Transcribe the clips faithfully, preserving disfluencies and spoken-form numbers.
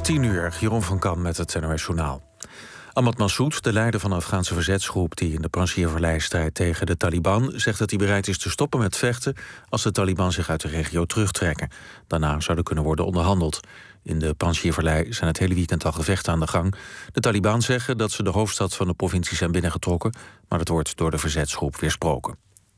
tien uur, Jeroen van Kan met het N O S-journaal. Ahmad Massoud, de leider van de Afghaanse verzetsgroep die in de Panjshir-vallei strijdt tegen de Taliban, zegt dat hij bereid is te stoppen met vechten als de Taliban zich uit de regio terugtrekken. Daarna zou er kunnen worden onderhandeld. In de Panjshir-vallei zijn het hele weekend al gevechten aan de gang. De Taliban zeggen dat ze de hoofdstad van de provincie zijn binnengetrokken, maar dat wordt door de verzetsgroep weersproken.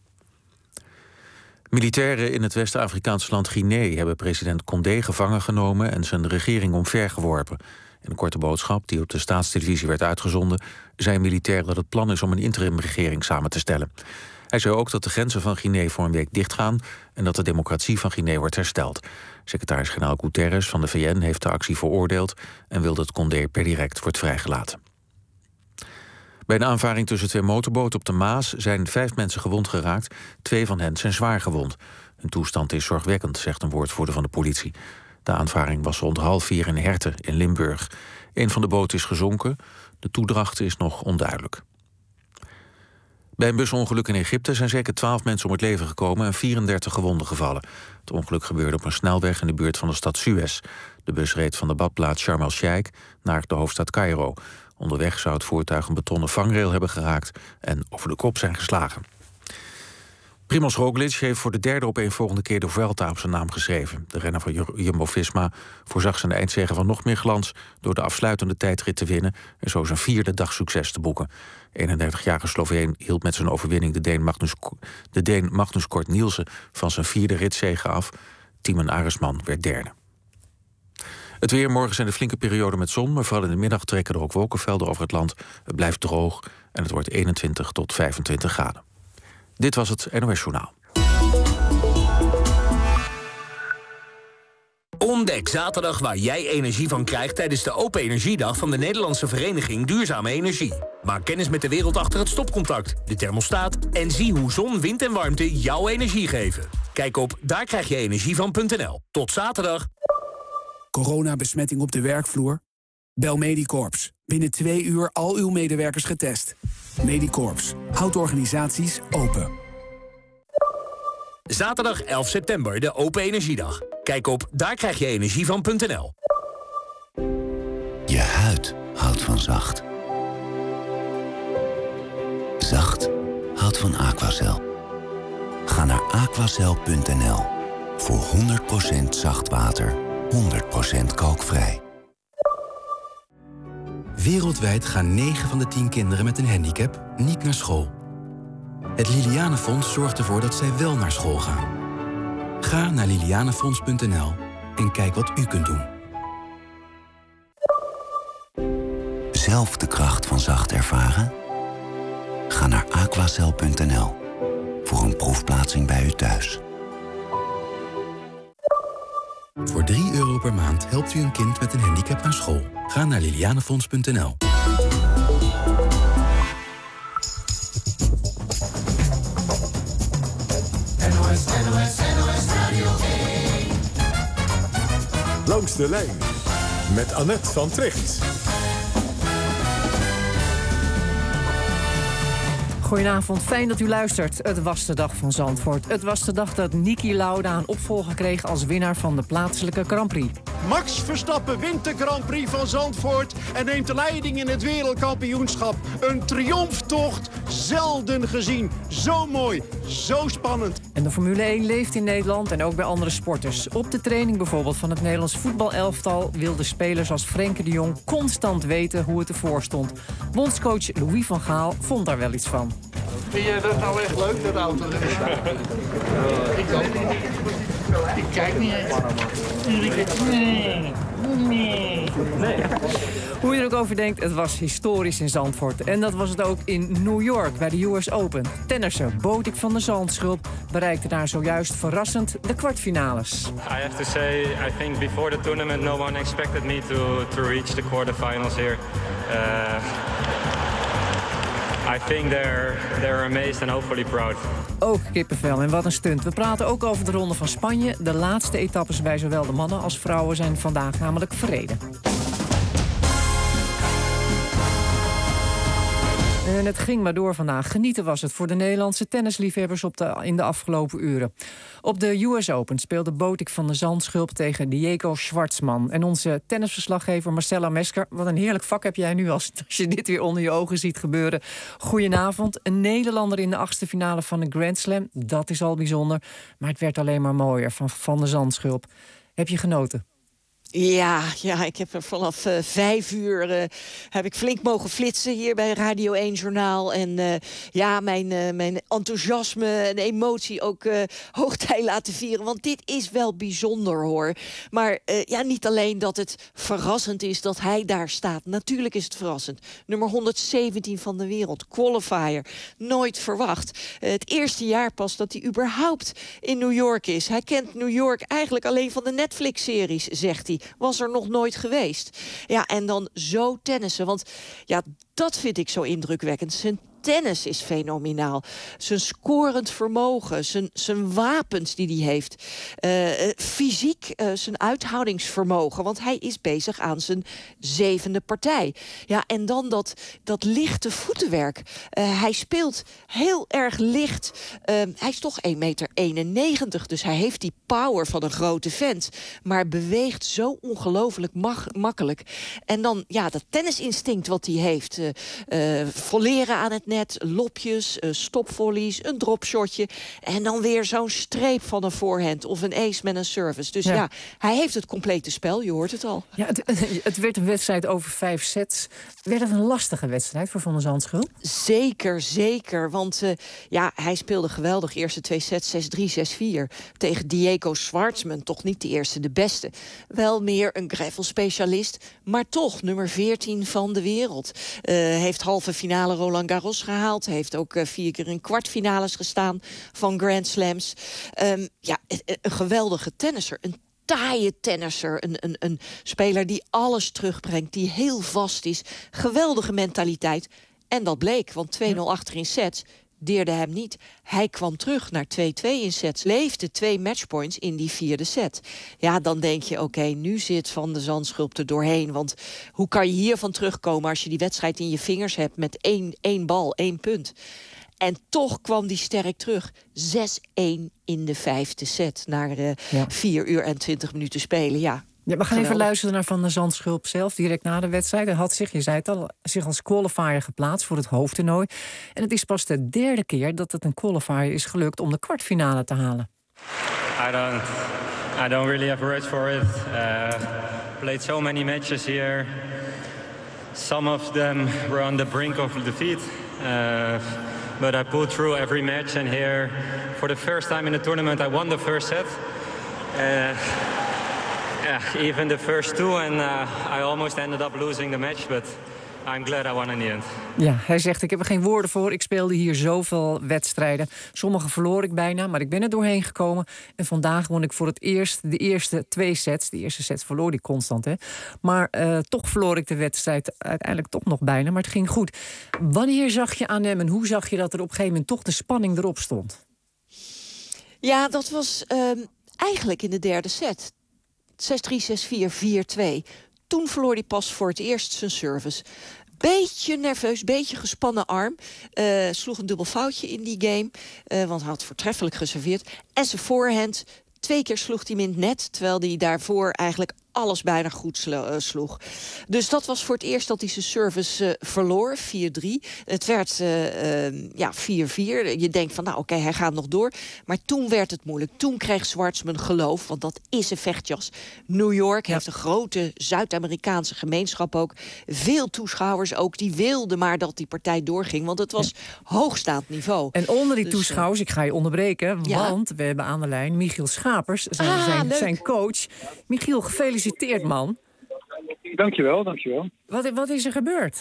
Militairen in het West-Afrikaanse land Guinea hebben president Condé gevangen genomen en zijn regering omvergeworpen. In een korte boodschap die op de staatstelevisie werd uitgezonden, zei een militair dat het plan is om een interimregering samen te stellen. Hij zei ook dat de grenzen van Guinea voor een week dichtgaan en dat de democratie van Guinea wordt hersteld. Secretaris-generaal Guterres van de V N heeft de actie veroordeeld en wil dat Condé per direct wordt vrijgelaten. Bij een aanvaring tussen twee motorboten op de Maas zijn vijf mensen gewond geraakt. Twee van hen zijn zwaar gewond. Hun toestand is zorgwekkend, zegt een woordvoerder van de politie. De aanvaring was rond half vier in Herten in Limburg. Een van de boten is gezonken. De toedracht is nog onduidelijk. Bij een busongeluk in Egypte zijn zeker twaalf mensen om het leven gekomen en vierendertig gewonden gevallen. Het ongeluk gebeurde op een snelweg in de buurt van de stad Suez. De bus reed van de badplaats Sharm el-Sheikh naar de hoofdstad Cairo. Onderweg zou het voertuig een betonnen vangrail hebben geraakt en over de kop zijn geslagen. Primoz Roglic heeft voor de derde opeenvolgende keer de Vuelta op zijn naam geschreven. De renner van Jumbo-Visma voorzag zijn eindzege van nog meer glans door de afsluitende tijdrit te winnen en zo zijn vierde dag succes te boeken. eenendertigjarige Sloveen hield met zijn overwinning de Deen Magnus, de Deen Magnus Kort Nielsen van zijn vierde ritzege af. Timon Aresman werd derde. Het weer, morgen zijn er flinke perioden met zon, maar vooral in de middag trekken er ook wolkenvelden over het land. Het blijft droog en het wordt eenentwintig tot vijfentwintig graden. Dit was het N O S-journaal. Ontdek zaterdag waar jij energie van krijgt tijdens de Open Energiedag van de Nederlandse Vereniging Duurzame Energie. Maak kennis met de wereld achter het stopcontact, de thermostaat en zie hoe zon, wind en warmte jouw energie geven. Kijk op daar krijg je energie van punt n l. Tot zaterdag. Coronabesmetting op de werkvloer? Bel Medicorps. Binnen twee uur al uw medewerkers getest. Medicorps. Houdt organisaties open. Zaterdag elf september, de Open Energiedag. Kijk op daar krijg je energie van punt n l. Je huid houdt van zacht. Zacht houdt van Aquacel. Ga naar aquacel punt n l voor honderd procent zacht water. honderd procent kalkvrij. Wereldwijd gaan negen van de tien kinderen met een handicap niet naar school. Het Lilianenfonds zorgt ervoor dat zij wel naar school gaan. Ga naar lilianenfonds punt n l en kijk wat u kunt doen. Zelf de kracht van zacht ervaren? Ga naar aquacel punt n l voor een proefplaatsing bij u thuis. Voor drie euro per maand helpt u een kind met een handicap naar school. Ga naar lilianenfonds punt n l. N O S, N O S, N O S Radio één. Langs de lijn met Annette van Tricht. Goedenavond, fijn dat u luistert. Het was de dag van Zandvoort. Het was de dag dat Niki Lauda een opvolger kreeg als winnaar van de plaatselijke Grand Prix. Max Verstappen wint de Grand Prix van Zandvoort en neemt de leiding in het wereldkampioenschap. Een triomftocht, zelden gezien. Zo mooi, zo spannend. En de Formule één leeft in Nederland en ook bij andere sporters. Op de training bijvoorbeeld van het Nederlands voetbalelftal wilden spelers als Frenkie de Jong constant weten hoe het ervoor stond. Bondscoach Louis van Gaal vond daar wel iets van. Vind jij dat nou echt leuk, dat auto? Ik ook. Ik kijk niet eens. Nee. Nee. Nee. Hoe je er ook over denkt, het was historisch in Zandvoort. En dat was het ook in New York bij de U S Open. Tennisser Botik van der Zandschulp bereikte daar zojuist verrassend de kwartfinales. I have to say, I think before the tournament no one expected me to, to reach the quarterfinals here. Uh, I think they're, they're amazed and hopefully proud. Ook kippenvel en wat een stunt. We praten ook over de Ronde van Spanje. De laatste etappes bij zowel de mannen als vrouwen zijn vandaag namelijk verreden. En het ging maar door vandaag. Genieten was het voor de Nederlandse tennisliefhebbers op de, in de afgelopen uren. Op de U S Open speelde Botik van der Zandschulp tegen Diego Schwartzman. En onze tennisverslaggever Marcella Mesker, wat een heerlijk vak heb jij nu als, als je dit weer onder je ogen ziet gebeuren. Goedenavond. Een Nederlander in de achtste finale van een Grand Slam. Dat is al bijzonder. Maar het werd alleen maar mooier van Van der Zandschulp. Heb je genoten? Ja, ja, ik heb er vanaf uh, vijf uur uh, heb ik flink mogen flitsen hier bij Radio één Journaal. En uh, ja, mijn, uh, mijn enthousiasme en emotie ook uh, hoogtij laten vieren. Want dit is wel bijzonder, hoor. Maar uh, ja, niet alleen dat het verrassend is dat hij daar staat. Natuurlijk is het verrassend. Nummer honderdzeventien van de wereld, qualifier. Nooit verwacht. Uh, het eerste jaar pas dat hij überhaupt in New York is. Hij kent New York eigenlijk alleen van de Netflix-series, zegt hij. Was er nog nooit geweest. Ja, en dan zo tennissen. Want ja, dat vind ik zo indrukwekkend. Zijn tennis is fenomenaal. Zijn scorend vermogen, zijn, zijn wapens die hij heeft. Uh, fysiek, uh, zijn uithoudingsvermogen. Want hij is bezig aan zijn zevende partij. Ja, en dan dat, dat lichte voetenwerk. Uh, hij speelt heel erg licht. Uh, hij is toch één meter eenennegentig, dus hij heeft die power van een grote vent. Maar beweegt zo ongelooflijk mag, makkelijk. En dan, ja, dat tennisinstinct wat hij heeft. Uh, uh, volleren aan het net. Net, lopjes, uh, stopvolleys, een dropshotje. En dan weer zo'n streep van een voorhand of een ace met een service. Dus ja. ja, hij heeft het complete spel, je hoort het al. Ja, het, het werd een wedstrijd over vijf sets. Werd het een lastige wedstrijd voor Van der Zandschulp? Zeker, zeker. Want uh, ja, hij speelde geweldig. Eerste twee sets, zes drie, zes vier. Tegen Diego Schwartzman, toch niet de eerste, de beste. Wel meer een gravel-specialist, maar toch nummer veertien van de wereld. Uh, heeft halve finale Roland Garros gehaald. Heeft ook uh, vier keer in kwartfinales gestaan van Grand Slams. Um, ja, een geweldige tennisser. Een taaie tennisser. Een, een, een speler die alles terugbrengt. Die heel vast is. Geweldige mentaliteit. En dat bleek, want twee nul achter in sets deerde hem niet. Hij kwam terug naar twee twee in sets. Leefde twee matchpoints in die vierde set. Ja, dan denk je, oké, okay, nu zit Van der Zandschulp er doorheen. Want hoe kan je hiervan terugkomen als je die wedstrijd in je vingers hebt met één, één bal, één punt? En toch kwam die sterk terug. zes één in de vijfde set. Na uh, ja. vier uur en twintig minuten spelen, ja. Ja, we gaan Geweldig. even luisteren naar Van der Zandschulp zelf, direct na de wedstrijd. Hij had zich, je zei het al, zich als qualifier geplaatst voor het hoofdtoernooi. En het is pas de derde keer dat het een qualifier is gelukt om de kwartfinale te halen. I don't, I don't really have words for it. Uh, played so many matches here. Some of them were on the brink of defeat. Uh, but I pulled through every match. And here, for the first time in the tournament, I won the first set. Uh, Yeah, even the first two, and uh, I almost ended up losing the match, but I'm glad I won in the end. Ja, hij zegt, ik heb er geen woorden voor. Ik speelde hier zoveel wedstrijden. Sommige verloor ik bijna, maar ik ben er doorheen gekomen. En vandaag won ik voor het eerst de eerste twee sets. De eerste sets verloor ik constant, hè. Maar uh, toch verloor ik de wedstrijd uiteindelijk toch nog bijna, maar het ging goed. Wanneer zag je aan hem en hoe zag je dat er op een gegeven moment toch de spanning erop stond? Ja, dat was um, eigenlijk in de derde set. zes drie, zes vier, vier twee. Toen verloor hij pas voor het eerst zijn service. Beetje nerveus, beetje gespannen arm. Uh, sloeg een dubbel foutje in die game. Uh, want hij had voortreffelijk geserveerd. En zijn voorhand, twee keer sloeg hij hem in het net. Terwijl hij daarvoor eigenlijk alles bijna goed slo- uh, sloeg. Dus dat was voor het eerst dat hij zijn service uh, verloor. vier drie. Het werd uh, uh, ja, vier vier. Je denkt van, nou oké, okay, hij gaat nog door. Maar toen werd het moeilijk. Toen kreeg Schwartzman geloof, want dat is een vechtjas. New York ja. heeft een grote Zuid-Amerikaanse gemeenschap ook. Veel toeschouwers ook. Die wilden maar dat die partij doorging. Want het was ja. hoogstaand niveau. En onder die dus, toeschouwers, ik ga je onderbreken. Ja. Want we hebben aan de lijn Michiel Schapers, zijn, ah, zijn, zijn coach. Michiel, gefeliciteerd. Gefeliciteerd, man. Dankjewel, dankjewel. Wat, wat is er gebeurd?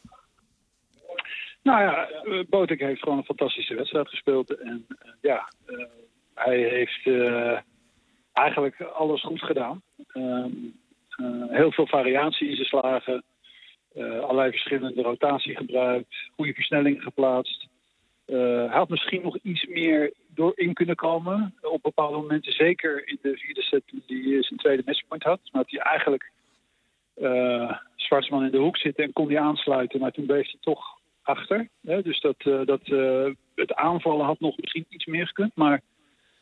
Nou ja, Botik heeft gewoon een fantastische wedstrijd gespeeld. En uh, ja, uh, hij heeft uh, eigenlijk alles goed gedaan. Uh, uh, heel veel variatie in zijn slagen. Uh, allerlei verschillende rotatie gebruikt. Goede versnelling geplaatst. Uh, hij had misschien nog iets meer door in kunnen komen op bepaalde momenten. Zeker in de vierde set toen hij zijn tweede matchpoint had. Maar had hij eigenlijk uh, Schwartzman in de hoek zitten en kon hij aansluiten. Maar toen bleef hij toch achter. Hè? Dus dat, uh, dat, uh, het aanvallen had nog misschien iets meer gekund. Maar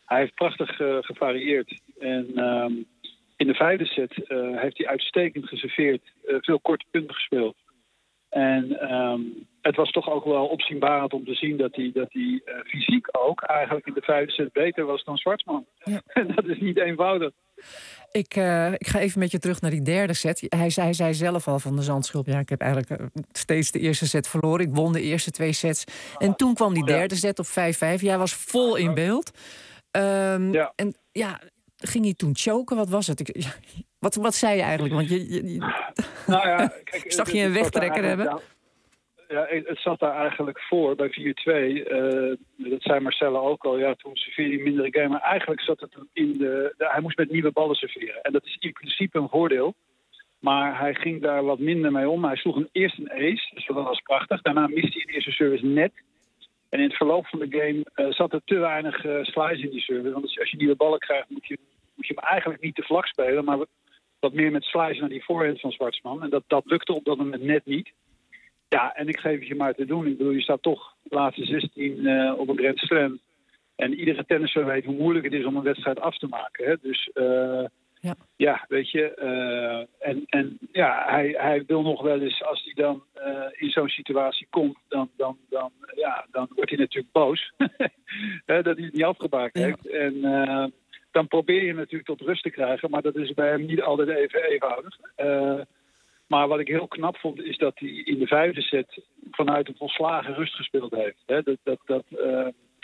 hij heeft prachtig uh, gevarieerd. En um, in de vijfde set uh, heeft hij uitstekend geserveerd. Uh, veel korte punten gespeeld. En um, het was toch ook wel opzienbarend om te zien dat hij, dat hij uh, fysiek ook eigenlijk in de vijfde set beter was dan Schwartzman. Ja. En dat is niet eenvoudig. Ik, uh, ik ga even met je terug naar die derde set. Hij, hij zei zelf al van de Zandschulp, ja, ik heb eigenlijk uh, steeds de eerste set verloren. Ik won de eerste twee sets. En toen kwam die derde ja. set op vijf vijf. Jij was vol in beeld. Um, ja. En ja, ging hij toen choken? Wat was het? Ik, ja, wat, wat zei je eigenlijk? Want je, je, je... Nou ja, kijk, zag je een wegtrekker hebben? Nou, ja, het zat daar eigenlijk voor bij vier twee. Uh, dat zei Marcella ook al. Ja, toen serveerde hij mindere game. Maar eigenlijk zat het in de, de... Hij moest met nieuwe ballen serveren. En dat is in principe een voordeel. Maar hij ging daar wat minder mee om. Hij sloeg een eerst een ace. Dus dat was prachtig. Daarna miste hij in de eerste service net. En in het verloop van de game uh, zat er te weinig uh, slice in die service. Want als je nieuwe ballen krijgt, moet je, moet je hem eigenlijk niet te vlak spelen. Maar wat meer met slice naar die voorhand van Schwartzman. En dat, dat lukte op dat moment net niet. Ja, en ik geef het je maar te doen. Ik bedoel, je staat toch laatste zestien uh, op een Grand Slam. En iedere tennisser weet hoe moeilijk het is om een wedstrijd af te maken. Hè? Dus uh, ja. ja, weet je. Uh, en, en ja, hij, hij wil nog wel eens, als hij dan uh, in zo'n situatie komt, dan, dan, dan, ja, dan wordt hij natuurlijk boos. Hè, dat hij het niet afgemaakt ja. heeft. En uh, dan probeer je natuurlijk tot rust te krijgen. Maar dat is bij hem niet altijd even eenvoudig. Uh, Maar wat ik heel knap vond, is dat hij in de vijfde set vanuit een volslagen rust gespeeld heeft. He, dat, dat, dat, uh,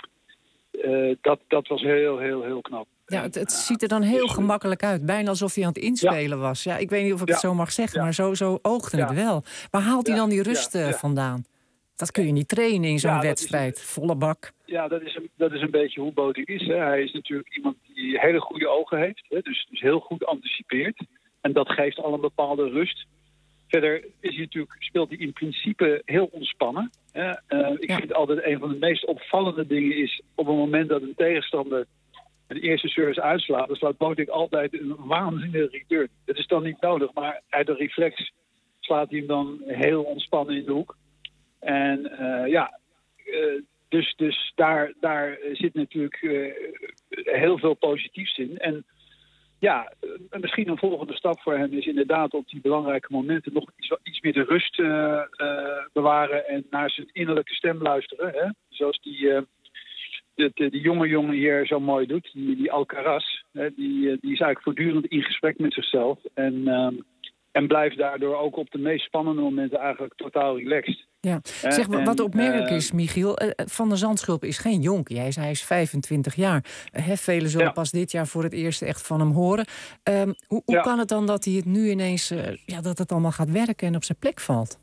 uh, dat, dat was heel, heel, heel knap. Ja, het, het ziet er dan heel gemakkelijk uit. Bijna alsof hij aan het inspelen ja. was. Ja, ik weet niet of ik ja. het zo mag zeggen, ja. maar zo, zo oogde ja. het wel. Waar haalt hij dan die rust ja. Ja. vandaan? Dat kun je niet trainen in zo'n ja, wedstrijd. Is, volle bak. Ja, dat is een, dat is een beetje hoe Botic is. Hè. Hij is natuurlijk iemand die hele goede ogen heeft. Hè, dus, dus heel goed anticipeert. En dat geeft al een bepaalde rust. Verder is hij natuurlijk, speelt hij in principe heel ontspannen. Uh, ik ja. vind altijd een van de meest opvallende dingen is op het moment dat een tegenstander een eerste service uitslaat, dan slaat Botic altijd een waanzinnige return. Dat is dan niet nodig, maar uit de reflex slaat hij hem dan heel ontspannen in de hoek. En uh, ja, uh, dus, dus daar, daar zit natuurlijk uh, heel veel positiefs in. En ja, misschien een volgende stap voor hem is inderdaad op die belangrijke momenten nog iets, iets meer de rust uh, uh, bewaren en naar zijn innerlijke stem luisteren. Hè? Zoals die, uh, de, de, die jonge jongen hier zo mooi doet, die, die Alcaraz. Hè? Die, die is eigenlijk voortdurend in gesprek met zichzelf. En, uh, en blijft daardoor ook op de meest spannende momenten eigenlijk totaal relaxed. Ja. Zeg, en, wat opmerkelijk uh, is, Michiel, uh, Van der Zandschulp is geen jonkie. Hij is, hij is vijfentwintig jaar. Uh, velen zullen ja. pas dit jaar voor het eerst echt van hem horen. Um, hoe hoe ja. kan het dan dat hij het nu ineens, uh, ja, dat het allemaal gaat werken en op zijn plek valt?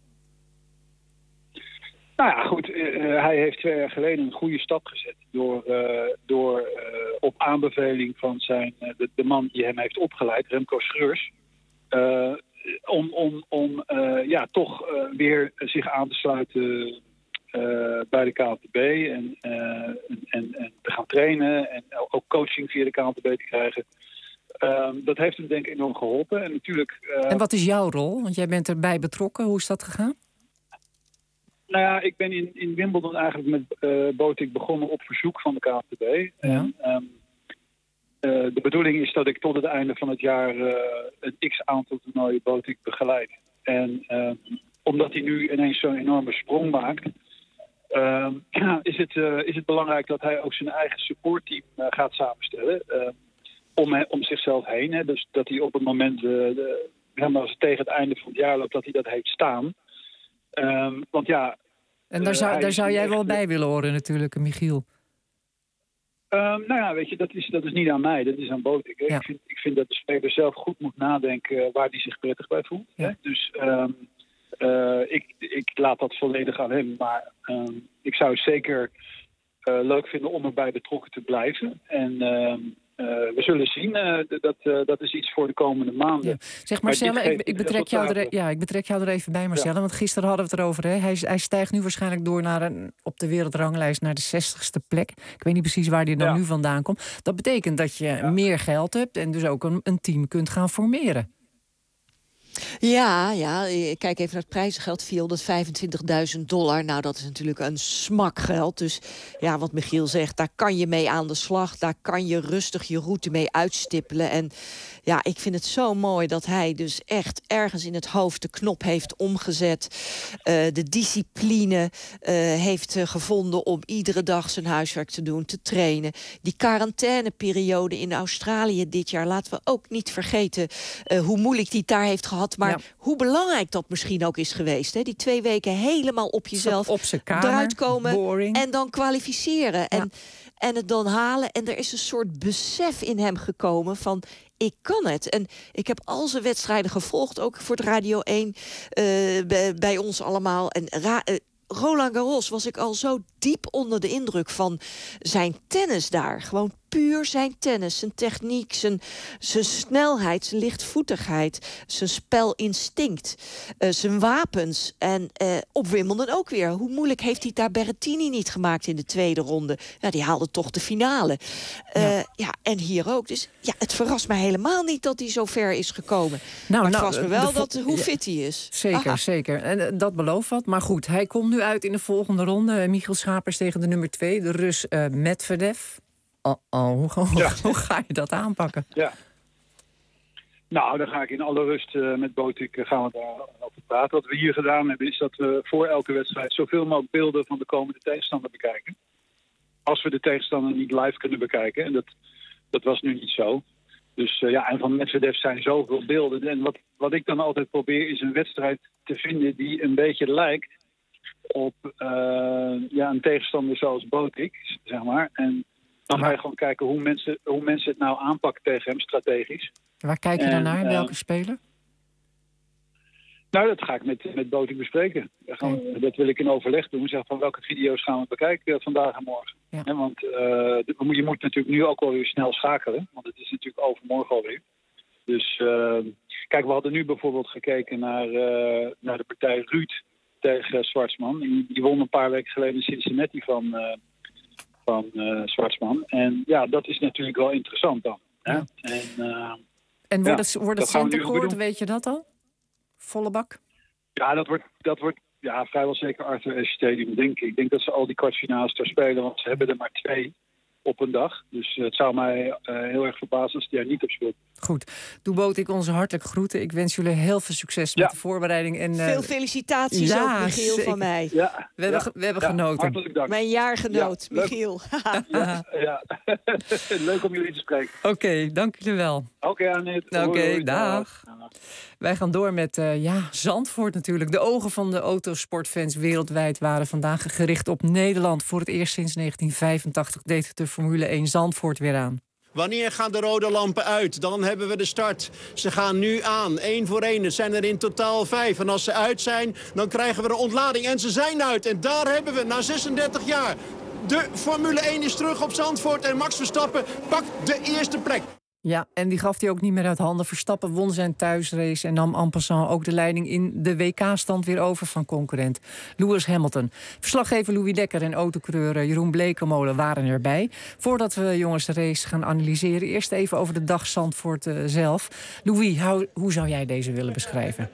Nou ja, goed. Uh, hij heeft twee jaar geleden een goede stap gezet. Door, uh, door uh, op aanbeveling van zijn, uh, de, de man die hem heeft opgeleid, Remco Schreurs. Uh, Om, om, om uh, ja, toch uh, weer zich aan te sluiten uh, bij de K N T B en, uh, en, en te gaan trainen en ook coaching via de K N T B te krijgen. Uh, dat heeft hem denk ik enorm geholpen. En, natuurlijk, uh, en wat is jouw rol? Want jij bent erbij betrokken. Hoe is dat gegaan? Nou ja, ik ben in, in Wimbledon eigenlijk met uh, Botic begonnen op verzoek van de K N T B. Ja. En, um, Uh, de bedoeling is dat ik tot het einde van het jaar uh, een x-aantal toernooien Botic begeleid. En uh, omdat hij nu ineens zo'n enorme sprong maakt, uh, is, het, uh, is het belangrijk dat hij ook zijn eigen supportteam uh, gaat samenstellen. Uh, om, om zichzelf heen. Hè. Dus dat hij op het moment, uh, de, als het tegen het einde van het jaar loopt, dat hij dat heeft staan. Uh, want ja... En daar zou, uh, daar zou jij wel bij willen horen natuurlijk, Michiel. Um, nou ja, weet je, dat is, dat is niet aan mij, dat is aan Botic. Ja. Ik, vind, ik vind dat de speler zelf goed moet nadenken waar hij zich prettig bij voelt. Ja. Hè? Dus um, uh, ik, ik laat dat volledig aan hem. Maar um, ik zou het zeker uh, leuk vinden om erbij betrokken te blijven. En um, uh, we zullen zien, uh, dat, uh, dat is iets voor de komende maanden. Ja. Zeg Marcella, ik, ik, betrek jou er, ja, ik betrek jou er even bij, Marcella. Ja. Want gisteren hadden we het erover. Hè? Hij, hij stijgt nu waarschijnlijk door naar een, op de wereldranglijst naar de zestigste plek. Ik weet niet precies waar hij dan ja. nu vandaan komt. Dat betekent dat je ja. meer geld hebt en dus ook een, een team kunt gaan formeren. Ja, ja, kijk even naar het prijzengeld, vierhonderdvijfentwintigduizend dollar. Nou, dat is natuurlijk een smak geld. Dus ja, wat Michiel zegt, daar kan je mee aan de slag. Daar kan je rustig je route mee uitstippelen. En ja, ik vind het zo mooi dat hij dus echt ergens in het hoofd de knop heeft omgezet. Uh, de discipline uh, heeft uh, gevonden om iedere dag zijn huiswerk te doen, te trainen. Die quarantaineperiode in Australië dit jaar, laten we ook niet vergeten uh, hoe moeilijk die het daar heeft gehad. Maar ja. hoe belangrijk dat misschien ook is geweest. Hè? Die twee weken helemaal op jezelf op zijn kamer, eruit komen boring. En dan kwalificeren. Ja. En, en het dan halen. En er is een soort besef in hem gekomen van ik kan het. En ik heb al zijn wedstrijden gevolgd, ook voor het Radio één, uh, bij, bij ons allemaal. En ra- uh, Roland Garros was ik al zo diep onder de indruk van zijn tennis daar. Gewoon puur zijn tennis, zijn techniek, zijn, zijn snelheid, zijn lichtvoetigheid, zijn spelinstinct, uh, zijn wapens. En uh, op Wimbledon ook weer. Hoe moeilijk heeft hij daar Berrettini niet gemaakt in de tweede ronde? Ja, die haalde toch de finale. Uh, ja. ja, en hier ook. Dus ja, het verrast mij helemaal niet dat hij zo ver is gekomen. Nou, maar het nou, verrast me wel vo- dat, hoe ja, fit hij is. Zeker, Aha. zeker. En uh, dat belooft wat. Maar goed, hij komt nu uit in de volgende ronde. Uh, Michiel Schapers tegen de nummer twee, de Rus uh, Medvedev. Oh, oh, hoe, hoe, ja. hoe ga je dat aanpakken? Ja. Nou, dan ga ik in alle rust uh, met Botik uh, gaan we daarover praten. Wat we hier gedaan hebben is dat we voor elke wedstrijd zoveel mogelijk beelden van de komende tegenstander bekijken. Als we de tegenstander niet live kunnen bekijken. En dat, dat was nu niet zo. Dus uh, ja, en van Medvedev zijn zoveel beelden. En wat, wat ik dan altijd probeer is een wedstrijd te vinden die een beetje lijkt op uh, ja, een tegenstander zoals Botik, zeg maar. En dan ga je gewoon kijken hoe mensen, hoe mensen het nou aanpakken tegen hem, strategisch. Waar kijk je dan naar? Uh, Welke speler? Nou, dat ga ik met, met Botik bespreken. Gaan we, dat wil ik in overleg doen. Zeg van welke video's gaan we bekijken vandaag en morgen. Ja. Ja, want uh, de, je moet natuurlijk nu ook alweer snel schakelen. Want het is natuurlijk overmorgen alweer. Dus uh, kijk, we hadden nu bijvoorbeeld gekeken naar, uh, naar de partij Ruud tegen uh, Schwartzman. Die, die won een paar weken geleden in Cincinnati van... Uh, van uh, Schwartzman. En ja, dat is natuurlijk wel interessant dan. Hè? Ja. En, uh, en wordt het, ja, wordt het centercourt, weet je dat al? Volle bak? Ja, dat wordt, dat wordt ja, vrijwel zeker Arthur Ashe Stadium, denk ik. Ik denk dat ze al die kwartfinales daar spelen, want ze hebben er maar twee op een dag. Dus uh, het zou mij uh, heel erg verbazen als die er niet op speelt. Goed. Doe Botik onze hartelijk groeten. Ik wens jullie heel veel succes ja. met de voorbereiding. En, uh, veel felicitaties ja, ook, Michiel, zeker. Van mij. Ja, we ja, hebben, we hebben ja, genoten. Hartelijk dank. Mijn jaargenoot, ja, Michiel. ja, ja. Leuk om jullie te spreken. Oké, okay, dank jullie wel. Oké, okay, Annette. Oké, okay, dag. dag. Wij gaan door met uh, ja, Zandvoort natuurlijk. De ogen van de autosportfans wereldwijd waren vandaag gericht op Nederland. Voor het eerst sinds negentien vijfentachtig deed de Formule één Zandvoort weer aan. Wanneer gaan de rode lampen uit? Dan hebben we de start. Ze gaan nu aan, één voor één. Het zijn er in totaal vijf. En als ze uit zijn, dan krijgen we een ontlading. En ze zijn uit. En daar hebben we, na zesendertig jaar... de Formule één is terug op Zandvoort. En Max Verstappen pakt de eerste plek. Ja, en die gaf hij ook niet meer uit handen. Verstappen won zijn thuisrace en nam en passant ook de leiding in de W K-stand weer over van concurrent Lewis Hamilton. Verslaggever Louis Dekker en autocoureur Jeroen Blekemolen waren erbij. Voordat we jongens de race gaan analyseren, eerst even over de dag Zandvoort uh, zelf. Louis, how, hoe zou jij deze willen beschrijven?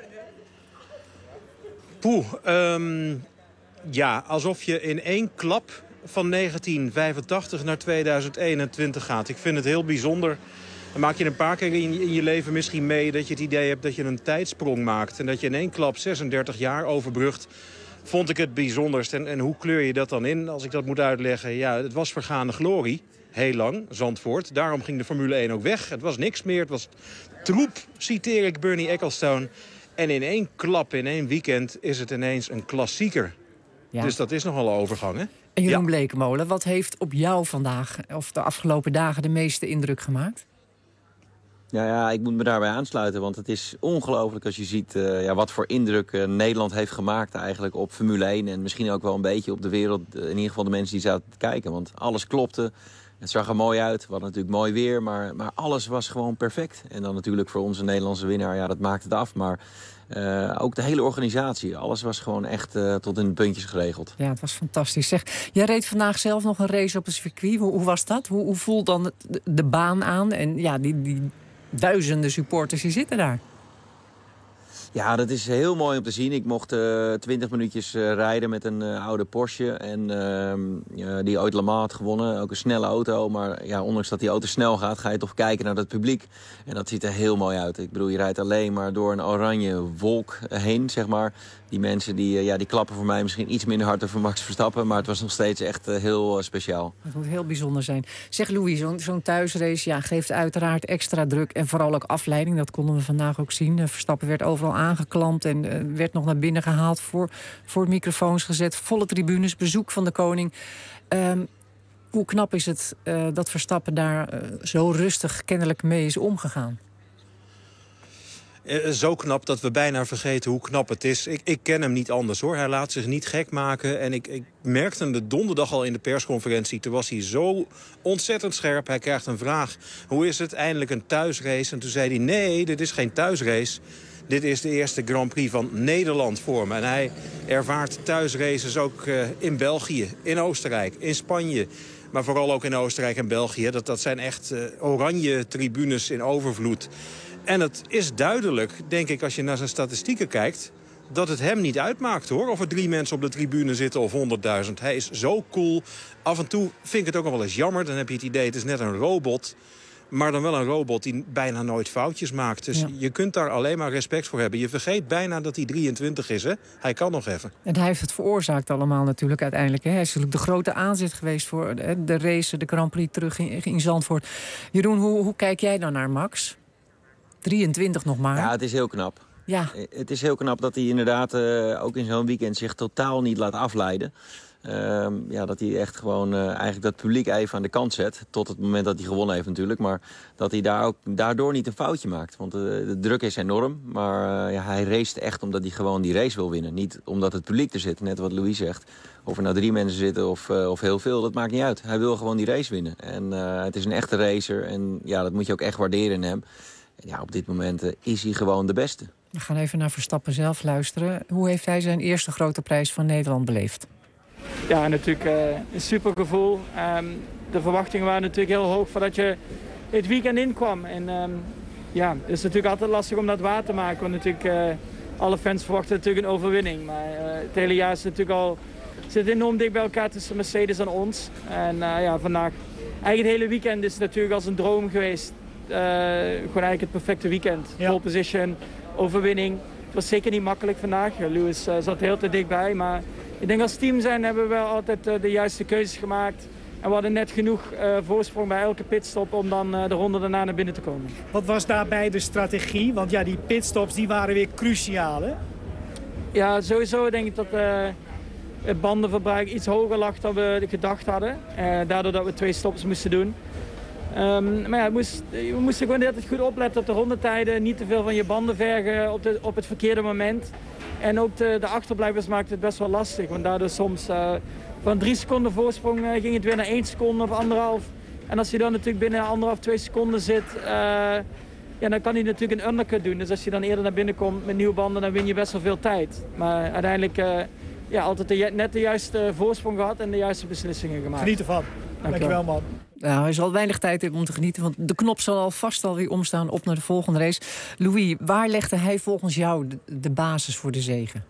Poeh, um, ja, alsof je in één klap van negentien vijfentachtig naar tweeduizend eenentwintig gaat. Ik vind het heel bijzonder. Dan maak je een paar keer in je, in je leven misschien mee dat je het idee hebt dat je een tijdsprong maakt. En dat je in één klap zesendertig jaar overbrugt. Vond ik het bijzonderst. En, en hoe kleur je dat dan in, als ik dat moet uitleggen? Ja, het was vergane glorie. Heel lang, Zandvoort. Daarom ging de Formule één ook weg. Het was niks meer. Het was troep, citeer ik Bernie Ecclestone. En in één klap, in één weekend, is het ineens een klassieker. Ja. Dus dat is nogal een overgang, hè? En Jeroen ja. Blekemolen, wat heeft op jou vandaag, of de afgelopen dagen, de meeste indruk gemaakt? Ja, ja, ik moet me daarbij aansluiten, want het is ongelooflijk als je ziet uh, ja, wat voor indruk uh, Nederland heeft gemaakt eigenlijk op Formule één. En misschien ook wel een beetje op de wereld, uh, in ieder geval de mensen die zaten te kijken. Want alles klopte, het zag er mooi uit, we hadden natuurlijk mooi weer, maar, maar alles was gewoon perfect. En dan natuurlijk voor onze Nederlandse winnaar, ja, dat maakt het af, maar... Uh, ook de hele organisatie, alles was gewoon echt uh, tot in de puntjes geregeld. Ja, het was fantastisch. Zeg, jij reed vandaag zelf nog een race op een circuit. Hoe, hoe was dat? Hoe, hoe voelt dan de, de baan aan? En ja, die, die duizenden supporters die zitten daar. Ja, dat is heel mooi om te zien. Ik mocht uh, twintig minuutjes uh, rijden met een uh, oude Porsche. En uh, uh, die ooit Le Mans had gewonnen. Ook een snelle auto. Maar ja, ondanks dat die auto snel gaat, ga je toch kijken naar het publiek. En dat ziet er heel mooi uit. Ik bedoel, je rijdt alleen maar door een oranje wolk heen, zeg maar. Die mensen die, uh, ja, die klappen voor mij misschien iets minder hard dan voor Max Verstappen. Maar het was nog steeds echt uh, heel uh, speciaal. Het moet heel bijzonder zijn. Zeg Louis, zo'n zo'n thuisrace ja, geeft uiteraard extra druk. En vooral ook afleiding. Dat konden we vandaag ook zien. Uh, Verstappen werd overal aangeklampt en uh, werd nog naar binnen gehaald. Voor, voor microfoons gezet. Volle tribunes, bezoek van de koning. Um, hoe knap is het uh, dat Verstappen daar uh, zo rustig kennelijk mee is omgegaan? Uh, zo knap dat we bijna vergeten hoe knap het is. Ik, ik ken hem niet anders, hoor. Hij laat zich niet gek maken. En ik, ik merkte hem de donderdag al in de persconferentie. Toen was hij zo ontzettend scherp. Hij krijgt een vraag. Hoe is het? Eindelijk een thuisrace? En toen zei hij, nee, dit is geen thuisrace. Dit is de eerste Grand Prix van Nederland voor me. En hij ervaart thuisraces ook uh, in België, in Oostenrijk, in Spanje. Maar vooral ook in Oostenrijk en België. Dat, dat zijn echt uh, oranje tribunes in overvloed. En het is duidelijk, denk ik, als je naar zijn statistieken kijkt, dat het hem niet uitmaakt, hoor. Of er drie mensen op de tribune zitten of honderdduizend. Hij is zo cool. Af en toe vind ik het ook nog wel eens jammer. Dan heb je het idee, het is net een robot. Maar dan wel een robot die bijna nooit foutjes maakt. Dus ja. Je kunt daar alleen maar respect voor hebben. Je vergeet bijna dat hij drieëntwintig is, hè? Hij kan nog even. En hij heeft het veroorzaakt allemaal natuurlijk uiteindelijk. Hè? Hij is natuurlijk de grote aanzet geweest voor de race, de Grand Prix terug in, in Zandvoort. Jeroen, hoe, hoe kijk jij dan naar Max? drieëntwintig nog maar. Ja, het is heel knap. Ja. Het is heel knap dat hij inderdaad uh, ook in zo'n weekend zich totaal niet laat afleiden. Uh, ja, dat hij echt gewoon uh, eigenlijk dat publiek even aan de kant zet. Tot het moment dat hij gewonnen heeft natuurlijk. Maar dat hij daar ook, daardoor niet een foutje maakt. Want uh, de druk is enorm. Maar uh, ja, hij race echt omdat hij gewoon die race wil winnen. Niet omdat het publiek er zit, net wat Louis zegt. Of er nou drie mensen zitten of, uh, of heel veel, dat maakt niet uit. Hij wil gewoon die race winnen. En uh, het is een echte racer. En ja, dat moet je ook echt waarderen in hem. En ja, op dit moment uh, is hij gewoon de beste. We gaan even naar Verstappen zelf luisteren. Hoe heeft hij zijn eerste grote prijs van Nederland beleefd? Ja, natuurlijk uh, een super gevoel. Um, de verwachtingen waren natuurlijk heel hoog voordat je het weekend inkwam. En um, ja, het is natuurlijk altijd lastig om dat waar te maken. Want natuurlijk, uh, alle fans verwachten natuurlijk een overwinning. Maar uh, het hele jaar is natuurlijk al, zit enorm dicht bij elkaar tussen Mercedes en ons. En uh, ja, vandaag, eigenlijk het hele weekend is het natuurlijk als een droom geweest. Uh, gewoon eigenlijk het perfecte weekend. Ja. Pole position, overwinning. Het was zeker niet makkelijk vandaag. Lewis uh, zat heel te dichtbij, maar ik denk als team zijn hebben we wel altijd uh, de juiste keuzes gemaakt. En we hadden net genoeg uh, voorsprong bij elke pitstop om dan uh, de ronde daarna naar binnen te komen. Wat was daarbij de strategie? Want ja, die pitstops die waren weer cruciaal, hè? Ja, sowieso denk ik dat uh, het bandenverbruik iets hoger lag dan we gedacht hadden. Uh, daardoor dat we twee stops moesten doen. Um, maar ja, moest, we moesten gewoon altijd goed opletten op de rondetijden. Niet te veel van je banden vergen op, de, op het verkeerde moment. En ook de, de achterblijvers maakten het best wel lastig. Want daardoor soms uh, van drie seconden voorsprong uh, ging het weer naar één seconde of anderhalf. En als je dan natuurlijk binnen anderhalf, twee seconden zit, uh, ja, dan kan hij natuurlijk een undercut doen. Dus als je dan eerder naar binnen komt met nieuwe banden, dan win je best wel veel tijd. Maar uiteindelijk uh, ja, altijd de, net de juiste voorsprong gehad en de juiste beslissingen gemaakt. Geniet ervan. Dankjewel, man. Nou, hij zal weinig tijd hebben om te genieten, want de knop zal al vast alweer omstaan op naar de volgende race. Louis, waar legde hij volgens jou de, de basis voor de zege?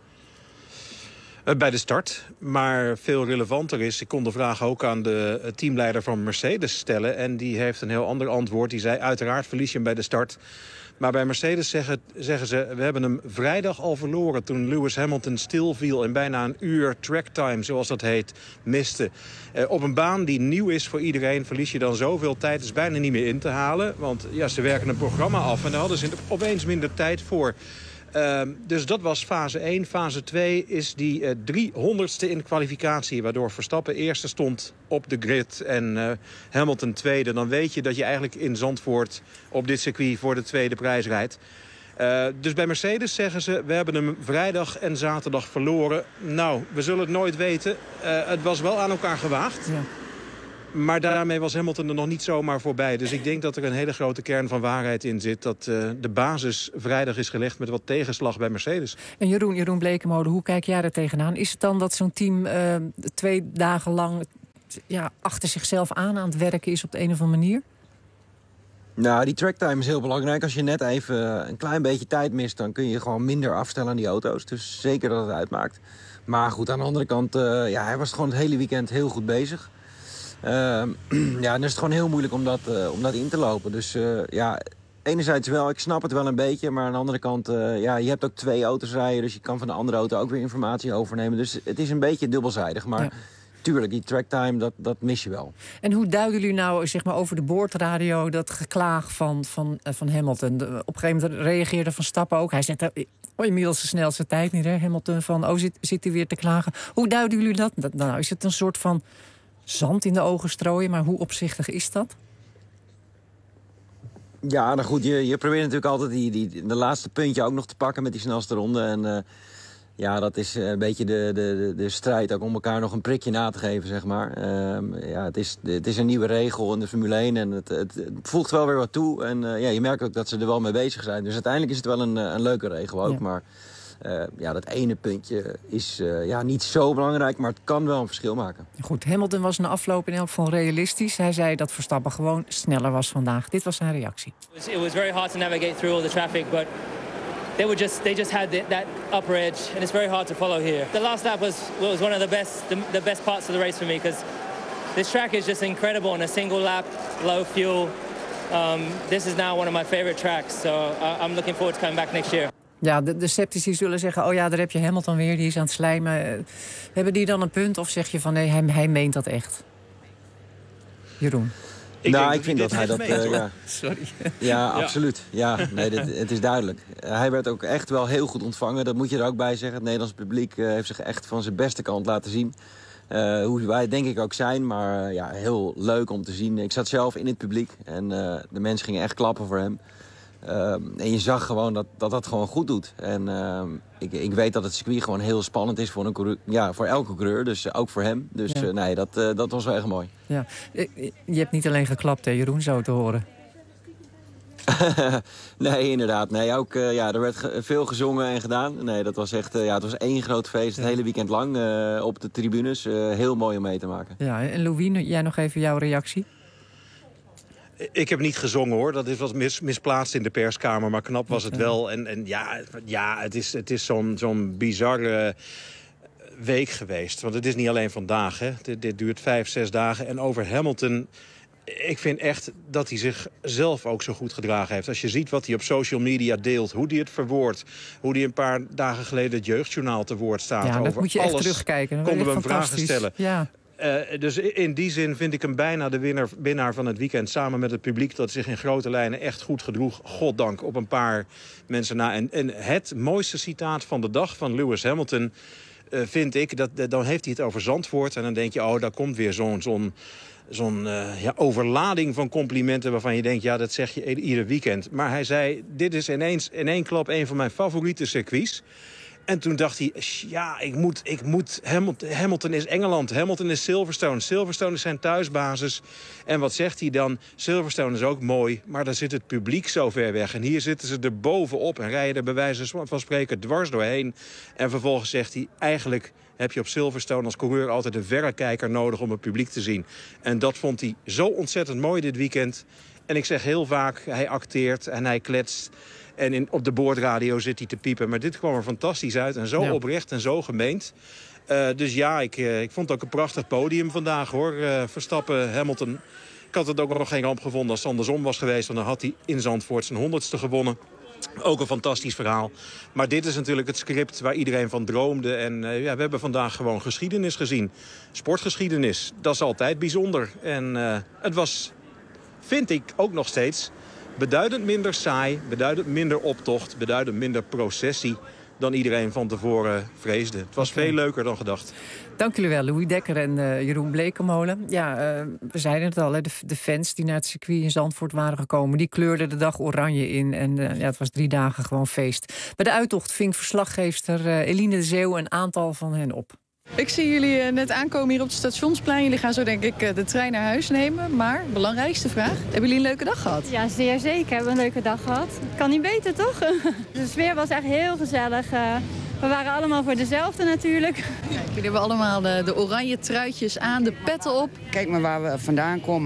Bij de start, maar veel relevanter is, ik kon de vraag ook aan de teamleider van Mercedes stellen en die heeft een heel ander antwoord. Die zei, uiteraard verlies je hem bij de start. Maar bij Mercedes zeggen, zeggen ze, we hebben hem vrijdag al verloren toen Lewis Hamilton stilviel en bijna een uur tracktime, zoals dat heet, miste. Eh, op een baan die nieuw is voor iedereen verlies je dan zoveel tijd, is bijna niet meer in te halen. Want ja, ze werken een programma af en daar hadden ze opeens minder tijd voor. Uh, dus dat was fase één. Fase twee is die uh, driehonderdste in kwalificatie, waardoor Verstappen eerste stond op de grid en uh, Hamilton tweede. Dan weet je dat je eigenlijk in Zandvoort op dit circuit voor de tweede prijs rijdt. Uh, dus bij Mercedes zeggen ze, we hebben hem vrijdag en zaterdag verloren. Nou, we zullen het nooit weten. Uh, het was wel aan elkaar gewaagd. Ja. Maar daarmee was Hamilton er nog niet zomaar voorbij. Dus ik denk dat er een hele grote kern van waarheid in zit. Dat uh, de basis vrijdag is gelegd met wat tegenslag bij Mercedes. En Jeroen, Jeroen Blekemolen, hoe kijk jij er tegenaan? Is het dan dat zo'n team uh, twee dagen lang ja, achter zichzelf aan aan het werken is op de een of andere manier? Nou, die tracktime is heel belangrijk. Als je net even een klein beetje tijd mist, dan kun je gewoon minder afstellen aan die auto's. Dus zeker dat het uitmaakt. Maar goed, aan de andere kant, uh, ja, hij was gewoon het hele weekend heel goed bezig. Uh, ja, en dan is het gewoon heel moeilijk om dat, uh, om dat in te lopen. Dus uh, ja, enerzijds wel, ik snap het wel een beetje. Maar aan de andere kant, uh, ja, je hebt ook twee auto's rijden. Dus je kan van de andere auto ook weer informatie overnemen. Dus het is een beetje dubbelzijdig. Maar ja. Tuurlijk, die tracktime, dat, dat mis je wel. En hoe duiden jullie nou zeg maar, over de boordradio dat geklaag van, van, uh, van Hamilton? De, op een gegeven moment reageerde Verstappen ook. Hij zette oh, inmiddels de snelste tijd niet, hè? Hamilton van, oh, zit, zit hij weer te klagen? Hoe duiden jullie dat? dat? Nou, is het een soort van zand in de ogen strooien, maar hoe opzichtig is dat? Ja, nou goed, je, je probeert natuurlijk altijd die, die, de laatste puntje ook nog te pakken met die snelste ronde. En uh, ja, dat is een beetje de, de, de strijd ook om elkaar nog een prikje na te geven, zeg maar. Uh, ja, het is, het is een nieuwe regel in de Formule één en het, het, het voegt wel weer wat toe. En uh, ja, je merkt ook dat ze er wel mee bezig zijn. Dus uiteindelijk is het wel een, een leuke regel ook, ja. Maar Uh, ja, dat ene puntje is uh, ja, niet zo belangrijk, maar het kan wel een verschil maken. Goed, Hamilton was na afloop in elk geval realistisch. Hij zei dat Verstappen gewoon sneller was vandaag. Dit was zijn reactie. It was very hard to navigate through all the traffic, but they were just they just had the, that upper edge, and it's very hard to follow here. The last lap was was one of the best the, the best parts of the race for me because this track is just incredible in a single lap, low fuel. Um, this is now one of my favorite tracks, so uh, I'm looking forward to coming back next year. Ja, de, de sceptici zullen zeggen, oh ja, daar heb je Hamilton weer, die is aan het slijmen. Hebben die dan een punt of zeg je van nee, hij, hij meent dat echt? Jeroen? Ik nou, ik vind dat hij dat... Uh, ja. Sorry. Ja, absoluut. Ja, nee, dit, het is duidelijk. Uh, hij werd ook echt wel heel goed ontvangen, dat moet je er ook bij zeggen. Het Nederlands publiek uh, heeft zich echt van zijn beste kant laten zien. Uh, hoe wij denk ik ook zijn, maar uh, ja, heel leuk om te zien. Ik zat zelf in het publiek en uh, de mensen gingen echt klappen voor hem. Uh, en je zag gewoon dat, dat dat gewoon goed doet. En uh, ik, ik weet dat het circuit gewoon heel spannend is voor, een coureur, ja, voor elke coureur. Dus uh, ook voor hem. Dus ja. uh, nee, dat, uh, dat was wel echt mooi. Ja. Je hebt niet alleen geklapt, hè, Jeroen, zo te horen. Nee, inderdaad. Nee, ook, uh, ja, er werd ge- veel gezongen en gedaan. Nee, dat was echt, uh, ja, het was één groot feest. Het ja. hele weekend lang uh, op de tribunes. Uh, heel mooi om mee te maken. Ja, en Louis, jij nog even jouw reactie? Ik heb niet gezongen, hoor. Dat is wat mis, misplaatst in de perskamer. Maar knap was het wel. En, en ja, ja, het is, het is zo'n, zo'n bizarre week geweest. Want het is niet alleen vandaag. Hè. Dit, dit duurt vijf, zes dagen. En over Hamilton... Ik vind echt dat hij zichzelf ook zo goed gedragen heeft. Als je ziet wat hij op social media deelt, hoe hij het verwoordt, hoe hij een paar dagen geleden het Jeugdjournaal te woord staat. Ja, dat over moet je alles echt terugkijken. konden we hem vragen stellen. Ja. Uh, dus in die zin vind ik hem bijna de winnaar, winnaar van het weekend. Samen met het publiek dat zich in grote lijnen echt goed gedroeg. Goddank op een paar mensen na. En, en het mooiste citaat van de dag van Lewis Hamilton... Uh, vind ik, dat, dan heeft hij het over Zandvoort. En dan denk je, oh, daar komt weer zo'n... zo'n Zo'n uh, ja, overlading van complimenten waarvan je denkt... ja, dat zeg je ieder weekend. Maar hij zei, dit is ineens in één klap een van mijn favoriete circuits. En toen dacht hij, ja, ik moet, ik moet Hamilton, Hamilton is Engeland, Hamilton is Silverstone. Silverstone is zijn thuisbasis. En wat zegt hij dan? Silverstone is ook mooi, maar daar zit het publiek zo ver weg. En hier zitten ze er bovenop en rijden er bij wijze van spreken dwars doorheen. En vervolgens zegt hij, eigenlijk... heb je op Silverstone als coureur altijd een verrekijker nodig om het publiek te zien. En dat vond hij zo ontzettend mooi dit weekend. En ik zeg heel vaak, hij acteert en hij kletst. En in, op de boordradio zit hij te piepen. Maar dit kwam er fantastisch uit en zo ja. oprecht en zo gemeend. Uh, dus ja, ik, uh, ik vond het ook een prachtig podium vandaag, hoor. Uh, Verstappen, Hamilton. Ik had het ook nog geen ramp gevonden als het andersom was geweest. Want dan had hij in Zandvoort zijn honderdste gewonnen. Ook een fantastisch verhaal. Maar dit is natuurlijk het script waar iedereen van droomde. En uh, ja, we hebben vandaag gewoon geschiedenis gezien. Sportgeschiedenis, dat is altijd bijzonder. En uh, het was, vind ik, ook nog steeds beduidend minder saai, beduidend minder optocht, beduidend minder processie dan iedereen van tevoren vreesde. Het was okay. veel leuker dan gedacht. Dank jullie wel, Louis Dekker en uh, Jeroen Blekemolen. Ja, uh, we zeiden het al, hè, de, de fans die naar het circuit in Zandvoort waren gekomen... die kleurden de dag oranje in en uh, ja, het was drie dagen gewoon feest. Bij de uittocht ving verslaggeefster uh, Eline de Zeeuw een aantal van hen op. Ik zie jullie uh, net aankomen hier op het Stationsplein. Jullie gaan zo denk ik uh, de trein naar huis nemen. Maar, belangrijkste vraag, hebben jullie een leuke dag gehad? Ja, zeer zeker. We hebben een leuke dag gehad. Kan niet beter, toch? De sfeer was echt heel gezellig. Uh, we waren allemaal voor dezelfde natuurlijk. Kijk, jullie hebben allemaal de, de oranje truitjes aan, de petten op. Kijk maar waar we vandaan komen.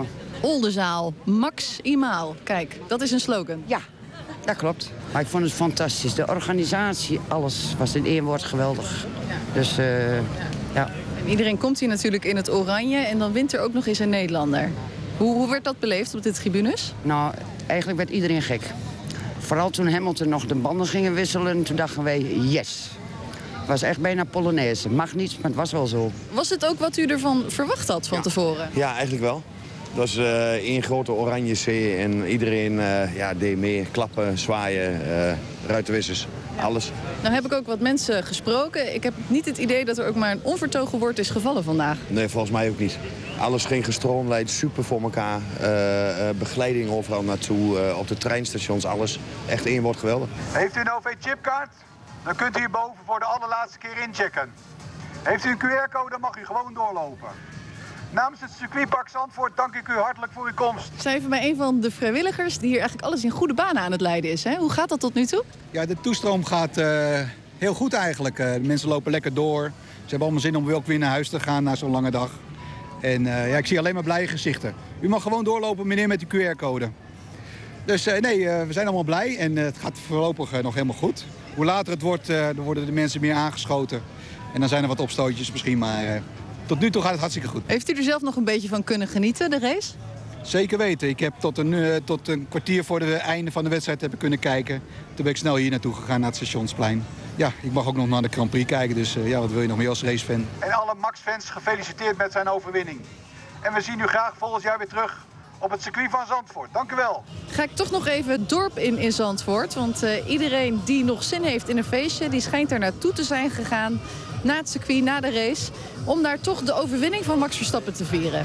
Oldenzaal, maximaal. Kijk, dat is een slogan. Ja, dat klopt. Maar ik vond het fantastisch. De organisatie, alles was in één woord geweldig. Dus uh, ja. En iedereen komt hier natuurlijk in het oranje en dan wint er ook nog eens een Nederlander. Hoe, hoe werd dat beleefd op de tribunes? Nou, eigenlijk werd iedereen gek. Vooral toen Hamilton nog de banden gingen wisselen, toen dachten wij, yes. Het was echt bijna Polonaise. Mag niet, maar het was wel zo. Was het ook wat u ervan verwacht had van ja. tevoren? Ja, eigenlijk wel. Het was uh, één grote oranje zee en iedereen uh, ja, deed mee. Klappen, zwaaien, uh, ruitenwissers, alles. Nou heb ik ook wat mensen gesproken. Ik heb niet het idee dat er ook maar een onvertogen woord is gevallen vandaag. Nee, volgens mij ook niet. Alles ging gestroomlijnd, super voor elkaar. Uh, uh, begeleiding overal naartoe, uh, op de treinstations, alles. Echt één woord geweldig. Heeft u een O V-chipkaart? Dan kunt u hierboven voor de allerlaatste keer inchecken. Heeft u een Q R-code, dan mag u gewoon doorlopen. Namens het circuitpark Zandvoort dank ik u hartelijk voor uw komst. Ik sta even bij een van de vrijwilligers die hier eigenlijk alles in goede banen aan het leiden is. Hè? Hoe gaat dat tot nu toe? Ja, de toestroom gaat uh, heel goed eigenlijk. Uh, de mensen lopen lekker door. Ze hebben allemaal zin om weer ook weer naar huis te gaan na zo'n lange dag. En uh, ja, ik zie alleen maar blije gezichten. U mag gewoon doorlopen, meneer, met die Q R-code. Dus uh, nee, uh, we zijn allemaal blij en uh, het gaat voorlopig uh, nog helemaal goed. Hoe later het wordt, uh, dan worden de mensen meer aangeschoten. En dan zijn er wat opstootjes misschien, maar uh, tot nu toe gaat het hartstikke goed. Heeft u er zelf nog een beetje van kunnen genieten, de race? Zeker weten. Ik heb tot een, uh, tot een kwartier voor het einde van de wedstrijd hebben kunnen kijken. Toen ben ik snel hier naartoe gegaan, naar het Stationsplein. Ja, ik mag ook nog naar de Grand Prix kijken, dus uh, ja, wat wil je nog meer als racefan? En alle Max-fans gefeliciteerd met zijn overwinning. En we zien u graag volgend jaar weer terug op het circuit van Zandvoort. Dank u wel. Ga ik toch nog even het dorp in in Zandvoort. Want uh, iedereen die nog zin heeft in een feestje, die schijnt daar naartoe te zijn gegaan. Na het circuit, na de race. Om daar toch de overwinning van Max Verstappen te vieren.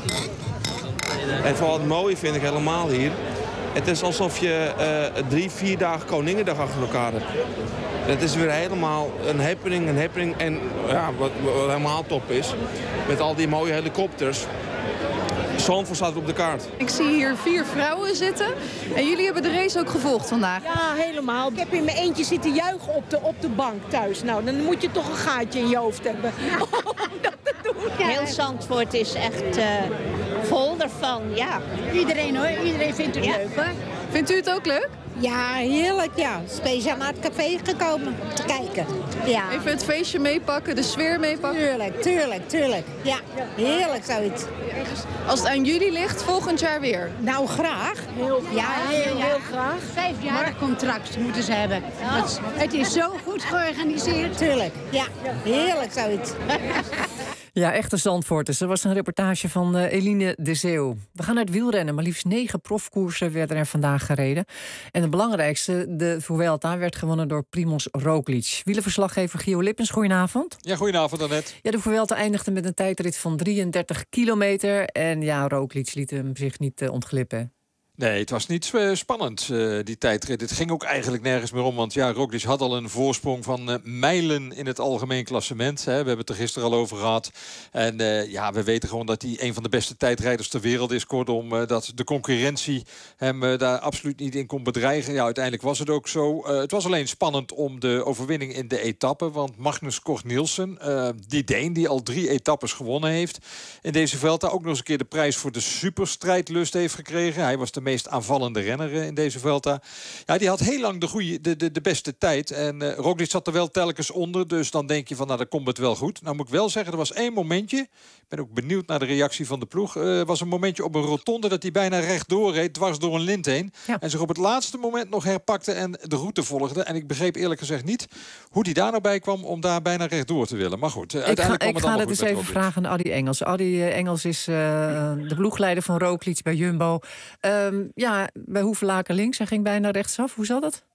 En vooral het mooie vind ik helemaal hier. Het is alsof je uh, drie, vier dagen Koningendag achter elkaar hebt. Het is weer helemaal een happening, een happening. En ja, wat, wat helemaal top is, met al die mooie helikopters. Zandvoort staat op de kaart. Ik zie hier vier vrouwen zitten. En jullie hebben de race ook gevolgd vandaag. Ja, helemaal. Ik heb in mijn eentje zitten juichen op de, op de bank thuis. Nou, dan moet je toch een gaatje in je hoofd hebben ja. om dat te doen. Ja. Heel Zandvoort is echt uh, vol ervan, ja. Iedereen hoor, iedereen vindt het ja. leuk hoor. Vindt u het ook leuk? Ja, heerlijk ja. Speciaal naar het café gekomen te kijken. Ja. Even het feestje meepakken, de sfeer meepakken. Tuurlijk, tuurlijk, tuurlijk. Ja, heerlijk zoiets. Als het aan jullie ligt, volgend jaar weer? Nou, graag. Heel graag. Ja, heel, heel graag. Vijfjarig contract moeten ze hebben. Ja. Het, het is zo goed georganiseerd. Tuurlijk. Ja, heerlijk zoiets. Ja, echte Zandvoorters. Er was een reportage van uh, Eline de Zeeuw. We gaan naar het wielrennen. Maar liefst negen profkoersen werden er vandaag gereden. En de belangrijkste, de Vuelta, werd gewonnen door Primož Roglič. Wielerverslaggever Gio Lippens, goedenavond. Ja, goedenavond Annette. Ja, de Vuelta eindigde met een tijdrit van drieëndertig kilometer. En ja, Roglič liet hem zich niet uh, ontglippen. Nee, het was niet uh, spannend, uh, die tijdrit. Het ging ook eigenlijk nergens meer om. Want ja, Roglič had al een voorsprong van uh, mijlen in het algemeen klassement. Hè. We hebben het er gisteren al over gehad. En uh, ja, we weten gewoon dat hij een van de beste tijdrijders ter wereld is. Kortom, uh, dat de concurrentie hem uh, daar absoluut niet in kon bedreigen. Ja, uiteindelijk was het ook zo. Uh, het was alleen spannend om de overwinning in de etappe. Want Magnus Kort Nielsen, uh, die Deen die al drie etappes gewonnen heeft in deze Vuelta, ook nog eens een keer de prijs voor de superstrijdlust heeft gekregen. Hij was de meest aanvallende renner in deze Vuelta. Ja, die had heel lang de, goeie, de, de, de beste tijd. En uh, Roglič zat er wel telkens onder. Dus dan denk je van, nou, dan komt het wel goed. Nou moet ik wel zeggen, er was één momentje. Ik ben ook benieuwd naar de reactie van de ploeg. Er uh, was een momentje op een rotonde dat hij bijna rechtdoor reed, dwars door een lint heen. Ja. En zich op het laatste moment nog herpakte en de route volgde. En ik begreep eerlijk gezegd niet hoe hij daar nou bij kwam om daar bijna rechtdoor te willen. Maar goed, uh, uiteindelijk kwam het allemaal goed. Ik ga het het eens even vragen aan Adi Engels. Adi uh, Engels is uh, de ploegleider van Roglič bij Jumbo. Um, ja, bij Hoevelaken links en ging bijna rechtsaf. Hoe zat dat?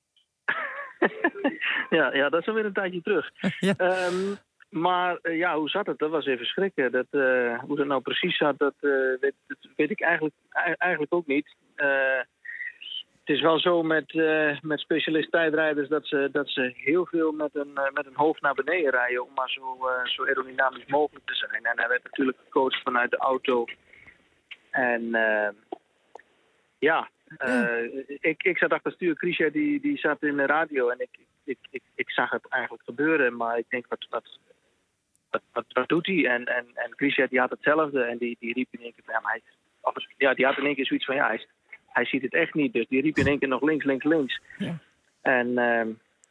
ja, ja, dat is alweer een tijdje terug. Ja. Um, maar uh, ja, hoe zat het? Dat was even schrikken. Dat, uh, hoe dat nou precies zat, dat, uh, weet, dat weet ik eigenlijk, eigenlijk ook niet. Uh, het is wel zo met, uh, met specialist tijdrijders dat ze, dat ze heel veel met een, uh, met een hoofd naar beneden rijden om maar zo, uh, zo aerodynamisch mogelijk te zijn. En hij werd natuurlijk gecoacht vanuit de auto. En uh, ja, uh, ik, ik zat achter het stuur. Krisha die, die zat in de radio en ik, ik, ik, ik zag het eigenlijk gebeuren. Maar ik denk, wat, wat, wat, wat, wat doet hij? En, en, en Krisha die had hetzelfde en die, die riep in één keer bij mij. of, ja, die had in één keer zoiets van, ja, hij, hij ziet het echt niet. Dus die riep in één keer nog links, links, links. Ja. En uh,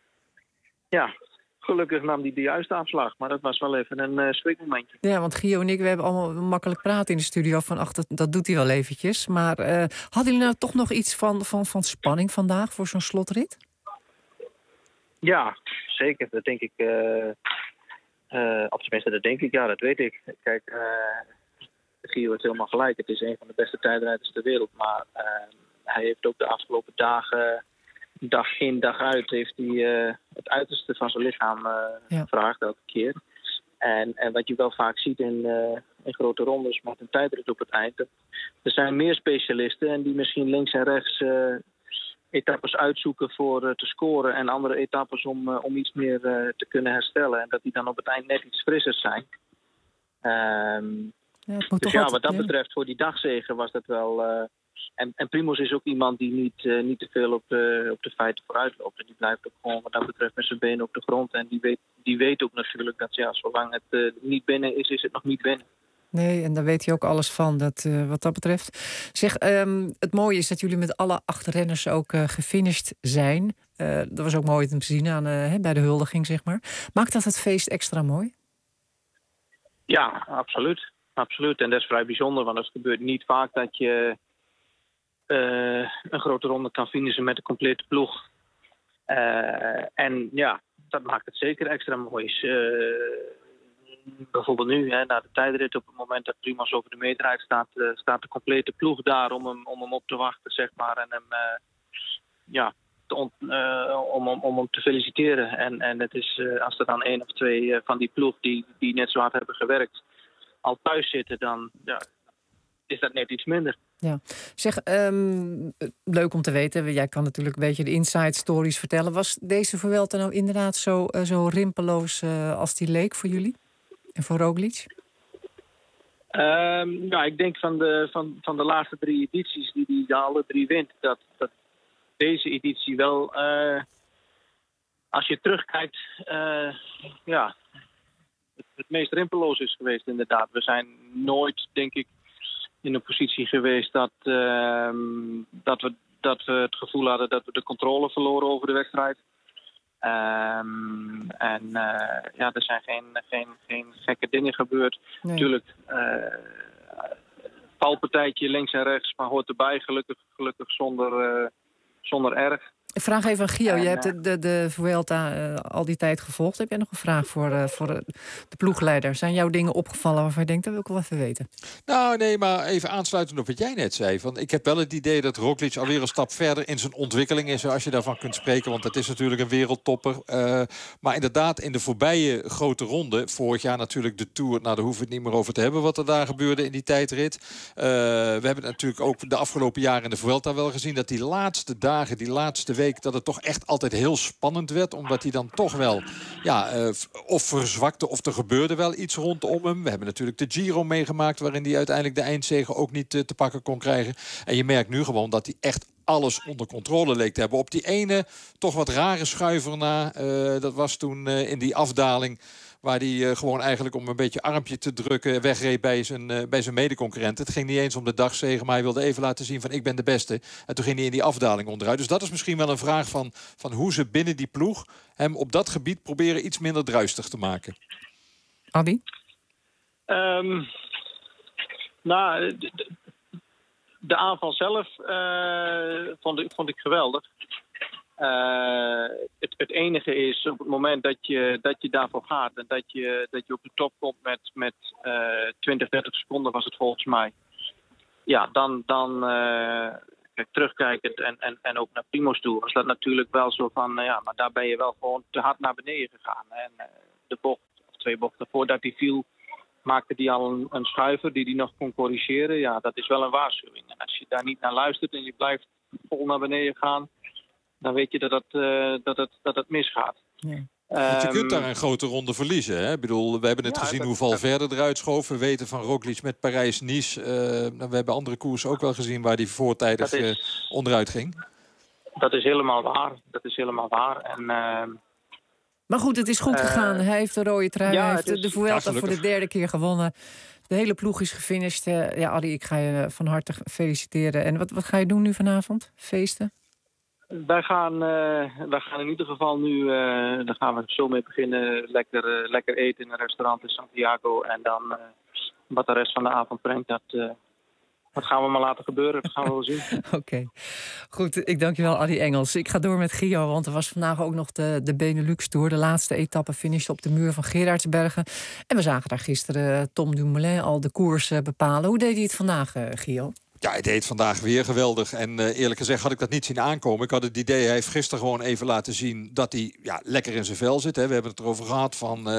ja, gelukkig nam hij de juiste afslag. Maar dat was wel even een uh, schrikmomentje. Ja, want Gio en ik, we hebben allemaal makkelijk praten in de studio van, ach, dat, dat doet hij wel eventjes. Maar uh, hadden jullie nou toch nog iets van, van, van spanning vandaag voor zo'n slotrit? Ja, zeker. Dat denk ik. Uh, uh, of tenminste, dat denk ik. Ja, dat weet ik. Kijk, uh, Gio heeft helemaal gelijk. Het is een van de beste tijdrijders ter wereld. Maar uh, hij heeft ook de afgelopen dagen, dag in, dag uit, heeft hij uh, het uiterste van zijn lichaam uh, ja. gevraagd elke keer. En, en wat je wel vaak ziet in, uh, in grote rondes met een tijdrit op het eind. Dat, er zijn meer specialisten en die misschien links en rechts uh, etappes uitzoeken voor uh, te scoren. En andere etappes om, uh, om iets meer uh, te kunnen herstellen. En dat die dan op het eind net iets frisser zijn. Um, ja, dus ja, wat dat ja. betreft voor die dagzegen was dat wel... Uh, en, en Primož is ook iemand die niet, uh, niet te veel op de, op de feiten vooruit loopt. En die blijft ook gewoon wat dat betreft met zijn benen op de grond. En die weet, die weet ook natuurlijk dat ja, zolang het uh, niet binnen is, is het nog niet binnen. Nee, en daar weet hij ook alles van, dat, uh, wat dat betreft. Zeg, um, het mooie is dat jullie met alle acht renners ook uh, gefinished zijn. Uh, dat was ook mooi om te zien aan, uh, bij de huldiging, zeg maar. Maakt dat het feest extra mooi? Ja, absoluut. Absoluut. En dat is vrij bijzonder, want het gebeurt niet vaak dat je uh, een grote ronde kan finishen met een complete ploeg. Uh, en ja, dat maakt het zeker extra mooi. Uh, bijvoorbeeld nu, hè, na de tijdrit, op het moment dat Primož over de meterheid staat, uh, staat de complete ploeg daar om hem, om hem op te wachten, zeg maar. En hem, uh, ja, te ont, uh, om, om, om hem te feliciteren. En, en het is, uh, als er dan één of twee uh, van die ploeg die, die net zo hard hebben gewerkt, al thuis zitten, dan ja, is dat net iets minder. Ja. Zeg, um, leuk om te weten, jij kan natuurlijk een beetje de inside stories vertellen. Was deze Vuelta nou inderdaad zo, uh, zo rimpeloos uh, als die leek voor jullie? En voor Roglič? Um, ja, ik denk van de, van, van de laatste drie edities die die alle drie wint, dat, dat deze editie wel, uh, als je terugkijkt, uh, ja, het, het meest rimpeloos is geweest inderdaad. We zijn nooit, denk ik, in een positie geweest dat, uh, dat, we, dat we het gevoel hadden dat we de controle verloren over de wedstrijd. Um, en uh, ja, er zijn geen, geen, geen gekke dingen gebeurd. Nee. Natuurlijk, uh, valpartijtje links en rechts, maar hoort erbij, gelukkig, gelukkig zonder, uh, zonder erg. Ik vraag even aan Gio, en, je hebt de, de, de Vuelta uh, al die tijd gevolgd. Heb jij nog een vraag voor, uh, voor uh, de ploegleider? Zijn jouw dingen opgevallen waarvan je denkt, dat wil ik wel even weten? Nou, nee, maar even aansluitend op wat jij net zei. Van, ik heb wel het idee dat Roglič alweer een stap verder in zijn ontwikkeling is, als je daarvan kunt spreken. Want dat is natuurlijk een wereldtopper. Uh, maar inderdaad, in de voorbije grote ronde, vorig jaar natuurlijk de Tour, nou daar hoeven we het niet meer over te hebben wat er daar gebeurde in die tijdrit. Uh, we hebben natuurlijk ook de afgelopen jaren in de Vuelta wel gezien dat die laatste dagen, die laatste week, dat het toch echt altijd heel spannend werd. Omdat hij dan toch wel ja, uh, of verzwakte of er gebeurde wel iets rondom hem. We hebben natuurlijk de Giro meegemaakt waarin hij uiteindelijk de eindzege ook niet uh, te pakken kon krijgen. En je merkt nu gewoon dat hij echt alles onder controle leek te hebben. Op die ene toch wat rare schuiver na. Uh, dat was toen uh, in die afdaling waar hij uh, gewoon eigenlijk om een beetje armpje te drukken wegreed bij zijn, uh, bij zijn medeconcurrent. Het ging niet eens om de dagzege, maar hij wilde even laten zien van ik ben de beste. En toen ging hij in die afdaling onderuit. Dus dat is misschien wel een vraag van, van hoe ze binnen die ploeg hem op dat gebied proberen iets minder druistig te maken. Adi? Um, nou, de, de, de aanval zelf uh, vond, ik, vond ik geweldig. Uh, het, het enige is op het moment dat je, dat je daarvoor gaat en dat je, dat je op de top komt met, met uh, twintig, dertig seconden was het volgens mij. Ja, dan, dan uh, kijk, terugkijkend en, en, en ook naar Primož toe was dat natuurlijk wel zo van, uh, ja, maar daar ben je wel gewoon te hard naar beneden gegaan. En uh, de bocht, of twee bochten voordat hij viel, maakte hij al een, een schuiver die hij nog kon corrigeren. Ja, dat is wel een waarschuwing. En als je daar niet naar luistert en je blijft vol naar beneden gaan, dan weet je dat het, uh, dat het, dat het misgaat. Ja. Want je Um, kunt daar een grote ronde verliezen. Hè? Ik bedoel, we hebben het ja, gezien dat, hoe Valverde eruit schoof. We weten van Roglič met Parijs-Nice. Uh, we hebben andere koersen ook wel gezien waar die voortijdig is, uh, onderuit ging. Dat is helemaal waar. Dat is helemaal waar. En, uh, Maar goed, het is goed Uh, gegaan. Hij heeft de rode trui, ja, hij heeft het is- de Vuelta ja, voor de derde keer gewonnen. De hele ploeg is gefinished. Uh, ja, Adi, ik ga je van harte feliciteren. En wat, wat ga je doen nu vanavond? Feesten? Wij gaan, uh, wij gaan in ieder geval nu, uh, daar gaan we zo mee beginnen. Lekker, uh, lekker eten in een restaurant in Santiago. En dan uh, wat de rest van de avond brengt, dat, uh, dat gaan we maar laten gebeuren. Dat gaan we wel zien. Oké. Okay. Goed, ik dank je wel, Adi Engels. Ik ga door met Gio, want er was vandaag ook nog de, de Benelux Tour. De laatste etappe finishte op de muur van Gerardsbergen. En we zagen daar gisteren Tom Dumoulin al de koers bepalen. Hoe deed hij het vandaag, uh, Gio? Ja, hij deed vandaag weer geweldig. En uh, eerlijk gezegd had ik dat niet zien aankomen. Ik had het idee, hij heeft gisteren gewoon even laten zien dat hij ja, lekker in zijn vel zit. Hè. We hebben het erover gehad van uh,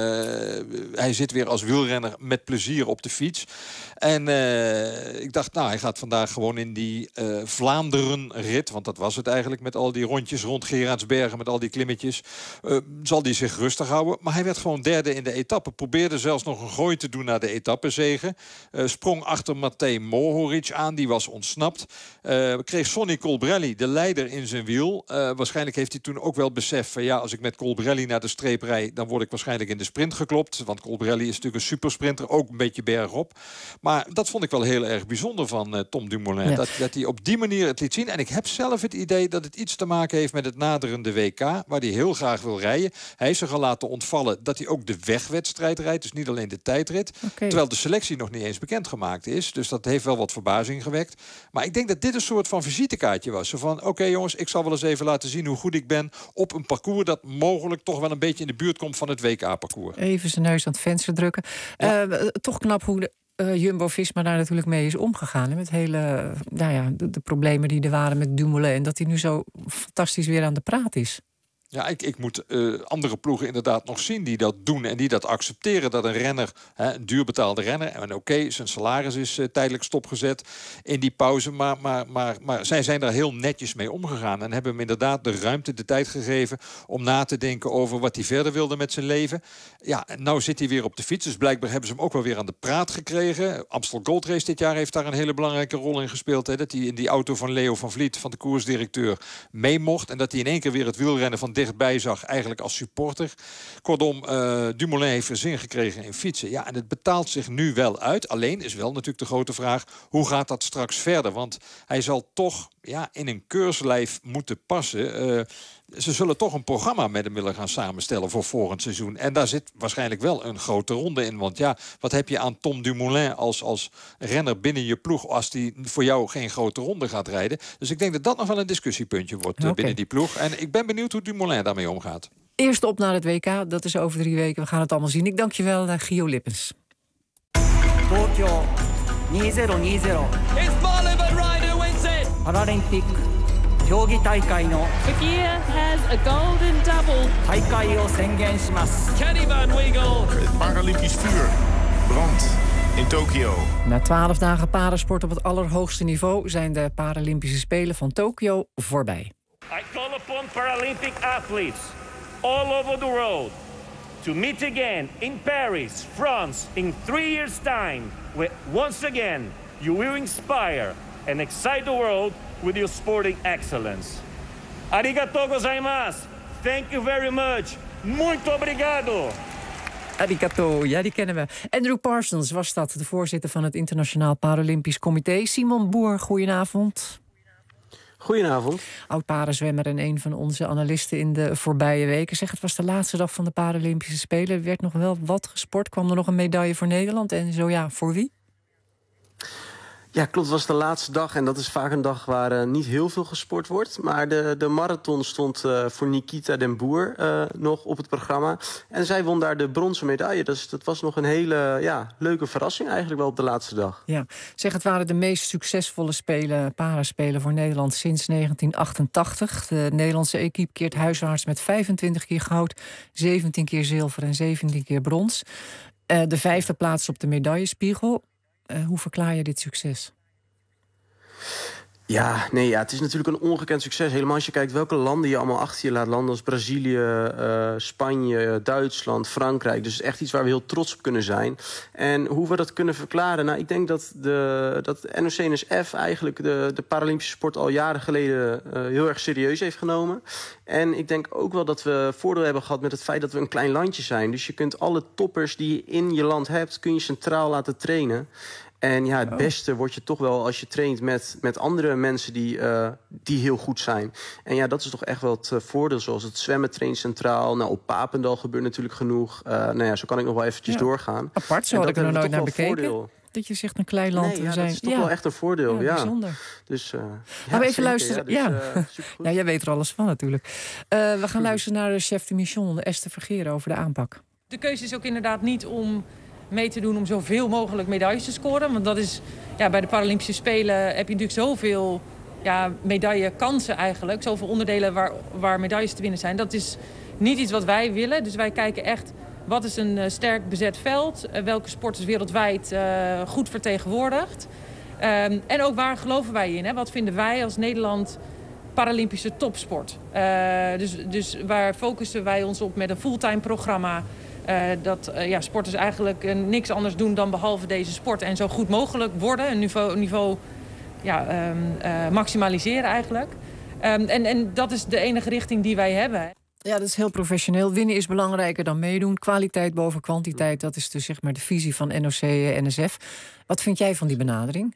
hij zit weer als wielrenner met plezier op de fiets. En uh, ik dacht, nou, hij gaat vandaag gewoon in die uh, Vlaanderen-rit, want dat was het eigenlijk met al die rondjes rond Gerardsbergen, met al die klimmetjes. Uh, zal hij zich rustig houden. Maar hij werd gewoon derde in de etappe. Probeerde zelfs nog een gooi te doen naar de etappezege. Uh, sprong achter Matej Mohoric aan, die was ontsnapt. Uh, kreeg Sonny Colbrelli, de leider, in zijn wiel. Uh, waarschijnlijk heeft hij toen ook wel besef van ja, als ik met Colbrelli naar de streep rijd, dan word ik waarschijnlijk in de sprint geklopt. Want Colbrelli is natuurlijk een supersprinter, ook een beetje bergop. Maar dat vond ik wel heel erg bijzonder van uh, Tom Dumoulin. Ja. Dat, dat hij op die manier het liet zien. En ik heb zelf het idee dat het iets te maken heeft met het naderende W K, waar hij heel graag wil rijden. Hij heeft zich al laten ontvallen dat hij ook de wegwedstrijd rijdt. Dus niet alleen de tijdrit. Okay. Terwijl de selectie nog niet eens bekendgemaakt is. Dus dat heeft wel wat verbazing gewekt. Maar ik denk dat dit een soort van visitekaartje was. Zo van, oké okay, jongens, ik zal wel eens even laten zien hoe goed ik ben op een parcours dat mogelijk toch wel een beetje in de buurt komt van het W K-parcours. Even zijn neus aan het venster drukken. Ja. Uh, toch knap hoe de uh, Jumbo-Visma daar natuurlijk mee is omgegaan. Hè? Met hele, nou ja, de, de problemen die er waren met Dumoulin. En dat hij nu zo fantastisch weer aan de praat is. Ja, ik, ik moet uh, andere ploegen inderdaad nog zien die dat doen en die dat accepteren. Dat een renner, hè, een duurbetaalde renner, en oké, okay, zijn salaris is uh, tijdelijk stopgezet in die pauze. Maar, maar, maar, maar zij zijn daar heel netjes mee omgegaan. En hebben hem inderdaad de ruimte, de tijd gegeven om na te denken over wat hij verder wilde met zijn leven. Ja, en nou zit hij weer op de fiets. Dus blijkbaar hebben ze hem ook wel weer aan de praat gekregen. Amstel Gold Race dit jaar heeft daar een hele belangrijke rol in gespeeld. Hè, dat hij in die auto van Leo van Vliet, van de koersdirecteur, mee mocht. En dat hij in één keer weer het wielrennen van dichtbij zag, eigenlijk als supporter. Kortom, uh, Dumoulin heeft er zin gekregen in fietsen. Ja, en het betaalt zich nu wel uit. Alleen is wel natuurlijk de grote vraag, hoe gaat dat straks verder? Want hij zal toch ja, in een keurslijf moeten passen. Uh, ze zullen toch een programma met hem willen gaan samenstellen voor volgend seizoen. En daar zit waarschijnlijk wel een grote ronde in. Want ja, wat heb je aan Tom Dumoulin als, als renner binnen je ploeg als die voor jou geen grote ronde gaat rijden? Dus ik denk dat dat nog wel een discussiepuntje wordt okay. binnen die ploeg. En ik ben benieuwd hoe Dumoulin daarmee omgaat. Eerst op naar het W K, dat is over drie weken. We gaan het allemaal zien. Ik dank je wel, uh, Gio Lippens. Tokyo tweeduizend twintig. It's Marlon Van Ryder wins it. Paralympic. If he has a golden double. Kenny Van Weigel. Het Paralympisch vuur brandt in Tokio. Na twaalf dagen parasport op het allerhoogste niveau zijn de Paralympische Spelen van Tokio voorbij. I call upon Paralympic athletes all over the world to meet again in Paris, France, in three years' time, where once again you will inspire and excite the world with your sporting excellence. Arigatou gozaimasu. Thank you very much. Muito obrigado. Arigato, ja, die kennen we. Andrew Parsons was dat, de voorzitter van het Internationaal Paralympisch Comité. Simon Boer, goedenavond. Goedenavond. Oud-parenzwemmer en een van onze analisten in de voorbije weken. Zeg, het was de laatste dag van de Paralympische Spelen. Er werd nog wel wat gesport. Kwam er nog een medaille voor Nederland? En zo ja, voor wie? Ja, klopt. Het was de laatste dag. En dat is vaak een dag waar uh, niet heel veel gesport wordt. Maar de, de marathon stond uh, voor Nikita den Boer uh, nog op het programma. En zij won daar de bronzen medaille. Dus dat was nog een hele ja, leuke verrassing eigenlijk wel op de laatste dag. Ja, zeg, het waren de meest succesvolle spelen, paraspelen voor Nederland sinds negentien achtentachtig. De Nederlandse equipe keert huiswaarts met vijfentwintig keer goud, zeventien keer zilver en zeventien keer brons. Uh, de vijfde plaats op de medaillespiegel. Uh, hoe verklaar je dit succes? Ja, nee, ja, het is natuurlijk een ongekend succes. Helemaal als je kijkt welke landen je allemaal achter je laat landen. Als Brazilië, uh, Spanje, Duitsland, Frankrijk. Dus echt iets waar we heel trots op kunnen zijn. En hoe we dat kunnen verklaren? Nou, ik denk dat de dat N O C N S F eigenlijk de, de Paralympische sport al jaren geleden uh, heel erg serieus heeft genomen. En ik denk ook wel dat we voordeel hebben gehad met het feit dat we een klein landje zijn. Dus je kunt alle toppers die je in je land hebt, kun je centraal laten trainen. En ja, het beste word je toch wel als je traint met, met andere mensen die, uh, die heel goed zijn. En ja, dat is toch echt wel het uh, voordeel. Zoals het zwemmen traint centraal. Nou, op Papendal gebeurt natuurlijk genoeg. Uh, nou ja, zo kan ik nog wel eventjes ja. doorgaan. Apart, zo en had ik er nog nooit naar bekeken. Voordeel. Dat je zegt een klein land. Nee, ja, zijn. dat is toch ja. wel echt een voordeel. Ja, ja. bijzonder. Dus, uh, Gaan ja, we even zeker, luisteren. Ja, dus, ja. Uh, ja, jij weet er alles van natuurlijk. Uh, we gaan luisteren naar de chef de mission, Esther Vergeer, over de aanpak. De keuze is ook inderdaad niet om mee te doen om zoveel mogelijk medailles te scoren. Want dat is, ja, bij de Paralympische Spelen heb je natuurlijk zoveel ja, medaillekansen eigenlijk. Zoveel onderdelen waar, waar medailles te winnen zijn. Dat is niet iets wat wij willen. Dus wij kijken echt, wat is een uh, sterk bezet veld? Uh, welke sport is wereldwijd uh, goed vertegenwoordigd? Um, en ook waar geloven wij in? Hè? Wat vinden wij als Nederland Paralympische topsport? Uh, dus, dus waar focussen wij ons op met een fulltime programma? Uh, dat uh, ja, sporters eigenlijk uh, niks anders doen dan behalve deze sport. En zo goed mogelijk worden, een niveau, niveau ja, um, uh, maximaliseren eigenlijk. Um, en, en dat is de enige richting die wij hebben. Ja, dat is heel professioneel. Winnen is belangrijker dan meedoen. Kwaliteit boven kwantiteit, dat is dus zeg maar de visie van N O C N S F. Wat vind jij van die benadering?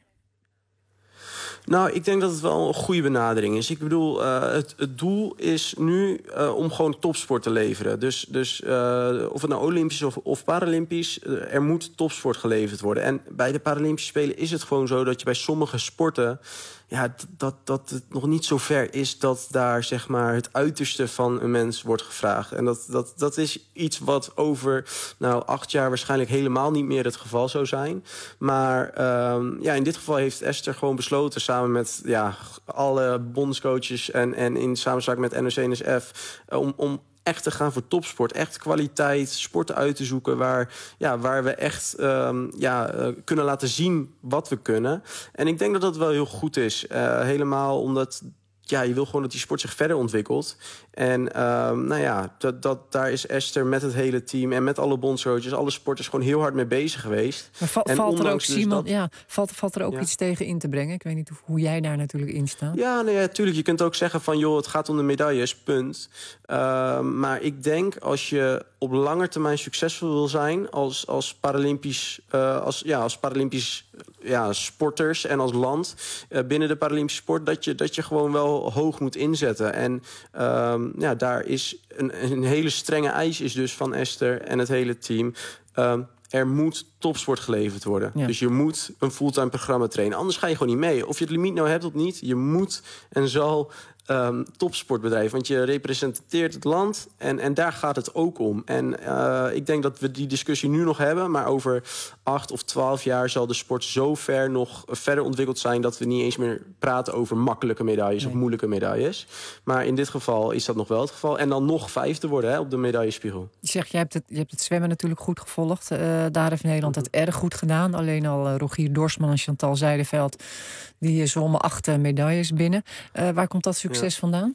Nou, ik denk dat het wel een goede benadering is. Ik bedoel, uh, het, het doel is nu uh, om gewoon topsport te leveren. Dus, dus uh, of het nou Olympisch of, of Paralympisch, uh, er moet topsport geleverd worden. En bij de Paralympische Spelen is het gewoon zo dat je bij sommige sporten, ja, dat, dat het nog niet zo ver is dat daar zeg maar het uiterste van een mens wordt gevraagd. En dat, dat, dat is iets wat over nou, acht jaar waarschijnlijk helemaal niet meer het geval zou zijn. Maar um, ja, in dit geval heeft Esther gewoon besloten, samen met ja, alle bondscoaches en, en in samenspraak met N O C N S F, om, om echt te gaan voor topsport. Echt kwaliteit, sporten uit te zoeken waar, ja, waar we echt um, ja, uh, kunnen laten zien wat we kunnen. En ik denk dat dat wel heel goed is. Uh, helemaal omdat ja, je wil gewoon dat die sport zich verder ontwikkelt. En uh, nou ja, dat, dat, daar is Esther met het hele team en met alle bondscoaches, alle sporters gewoon heel hard mee bezig geweest. Maar va- en valt er ook, dus Simon, dat... ja, valt, valt er ook ja. iets tegen in te brengen? Ik weet niet hoe, hoe jij daar natuurlijk in staat. Ja, nee, ja, tuurlijk. Je kunt ook zeggen van, joh, het gaat om de medailles, punt. Uh, maar ik denk, als je op lange termijn succesvol wil zijn als, als Paralympisch, uh, als, ja, als Paralympisch ja, sporters en als land uh, binnen de Paralympische sport, dat je, dat je gewoon wel hoog moet inzetten. En uh, ja, daar is een, een hele strenge eis is dus van Esther en het hele team. Uh, Er moet topsport geleverd worden. Ja. Dus je moet een fulltime programma trainen. Anders ga je gewoon niet mee. Of je het limiet nou hebt of niet. Je moet en zal um, topsport bedrijven. Want je representeert het land. En, en daar gaat het ook om. En uh, ik denk dat we die discussie nu nog hebben. Maar over acht of twaalf jaar zal de sport zo ver nog verder ontwikkeld zijn dat we niet eens meer praten over makkelijke medailles nee. of moeilijke medailles. Maar in dit geval is dat nog wel het geval. En dan nog vijfde worden hè, op de medaillespiegel. Je zegt, je hebt het, je hebt het zwemmen natuurlijk goed gevolgd. Uh, daar heeft Nederland het erg goed gedaan. Alleen al uh, Rogier Dorsman en Chantal Zijdeveld, die zwommen acht uh, medailles binnen. Uh, waar komt dat succes ja. vandaan?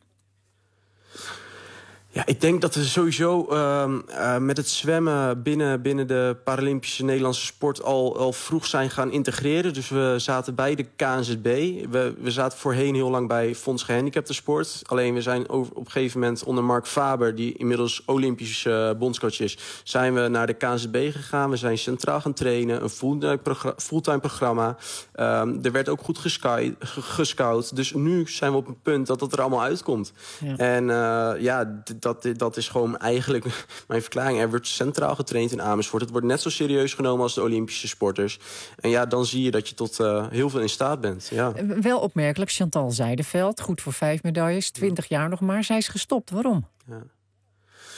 Ja, ik denk dat we sowieso uh, uh, met het zwemmen binnen, binnen de Paralympische Nederlandse sport al, al vroeg zijn gaan integreren. Dus we zaten bij de K N Z B. We, we zaten voorheen heel lang bij Fonds Gehandicapten Sport. Alleen we zijn over, op een gegeven moment onder Mark Faber, die inmiddels Olympisch uh, bondscoach is, zijn we naar de K N Z B gegaan. We zijn centraal gaan trainen, een fulltime programma. Fulltime programma. Um, er werd ook goed gescout, gescout. Dus nu zijn we op een punt dat het er allemaal uitkomt. Ja. En uh, ja, Dat, dat is gewoon eigenlijk mijn verklaring. Er wordt centraal getraind in Amersfoort. Het wordt net zo serieus genomen als de Olympische sporters. En ja, dan zie je dat je tot uh, heel veel in staat bent. Ja. Wel opmerkelijk, Chantal Zijdeveld, goed voor vijf medailles, twintig jaar nog maar. Zij is gestopt. Waarom? Ja.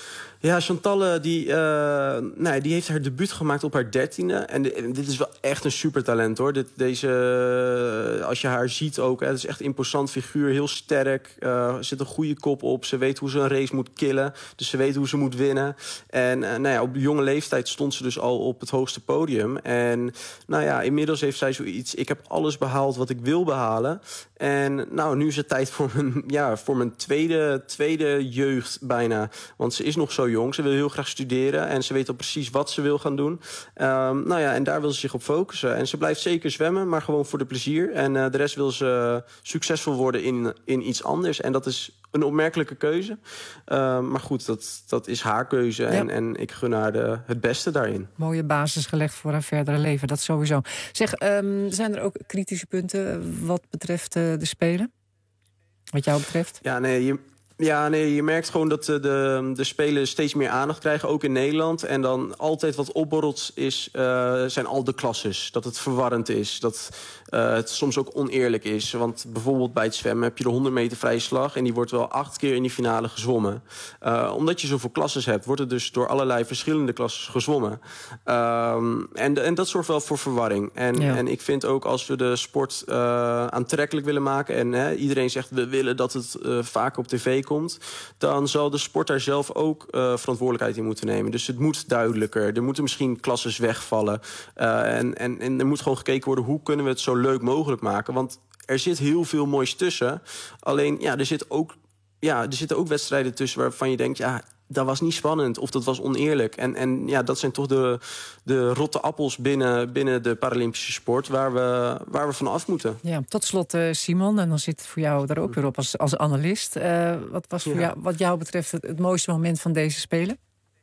Ja, Chantalle die, uh, nee, die heeft haar debuut gemaakt op haar dertiende. En, de, en dit is wel echt een supertalent, hoor. Dit, deze, uh, als je haar ziet ook, hè, het is echt een imposant figuur. Heel sterk, uh, er zit een goede kop op. Ze weet hoe ze een race moet killen. Dus ze weet hoe ze moet winnen. En uh, nou ja, op jonge leeftijd stond ze dus al op het hoogste podium. En nou ja, inmiddels heeft zij zoiets... ik heb alles behaald wat ik wil behalen. En nou, nu is het tijd voor mijn, ja, voor mijn tweede, tweede jeugd bijna. Want ze is nog zo jong, ze wil heel graag studeren... en ze weet al precies wat ze wil gaan doen. Um, nou ja, en daar wil ze zich op focussen. En ze blijft zeker zwemmen, maar gewoon voor de plezier. En uh, de rest wil ze succesvol worden in, in iets anders. En dat is een opmerkelijke keuze. Uh, maar goed, dat, dat is haar keuze. Ja. En, en ik gun haar de, het beste daarin. Mooie basis gelegd voor haar verdere leven, dat sowieso. Zeg, um, zijn er ook kritische punten wat betreft uh, de Spelen? Wat jou betreft? Ja, nee, je... Ja, nee, je merkt gewoon dat de, de Spelen steeds meer aandacht krijgen, ook in Nederland. En dan altijd wat opborrelt is, uh, zijn al de klasses. Dat het verwarrend is, dat uh, het soms ook oneerlijk is. Want bijvoorbeeld bij het zwemmen heb je de honderd meter vrije slag... en die wordt wel acht keer in die finale gezwommen. Uh, omdat je zoveel klasses hebt, wordt het dus door allerlei verschillende klasses gezwommen. Um, en, en dat zorgt wel voor verwarring. En, ja. en ik vind ook als we de sport uh, aantrekkelijk willen maken... en hè, iedereen zegt we willen dat het uh, vaker op tv komt, dan zal de sport daar zelf ook uh, verantwoordelijkheid in moeten nemen. Dus het moet duidelijker. Er moeten misschien klasses wegvallen. Uh, en, en, en er moet gewoon gekeken worden hoe kunnen we het zo leuk mogelijk maken. Want er zit heel veel moois tussen. Alleen, ja, er, zit ook, ja, er zitten ook wedstrijden tussen waarvan je denkt... ja, dat was niet spannend of dat was oneerlijk. En, en ja, dat zijn toch de, de rotte appels binnen, binnen de Paralympische sport... waar we, waar we van af moeten. Ja, tot slot, uh, Simon, en dan zit het voor jou daar ook weer op als, als analist. Uh, wat was voor ja. jou, wat jou betreft het, het mooiste moment van deze Spelen?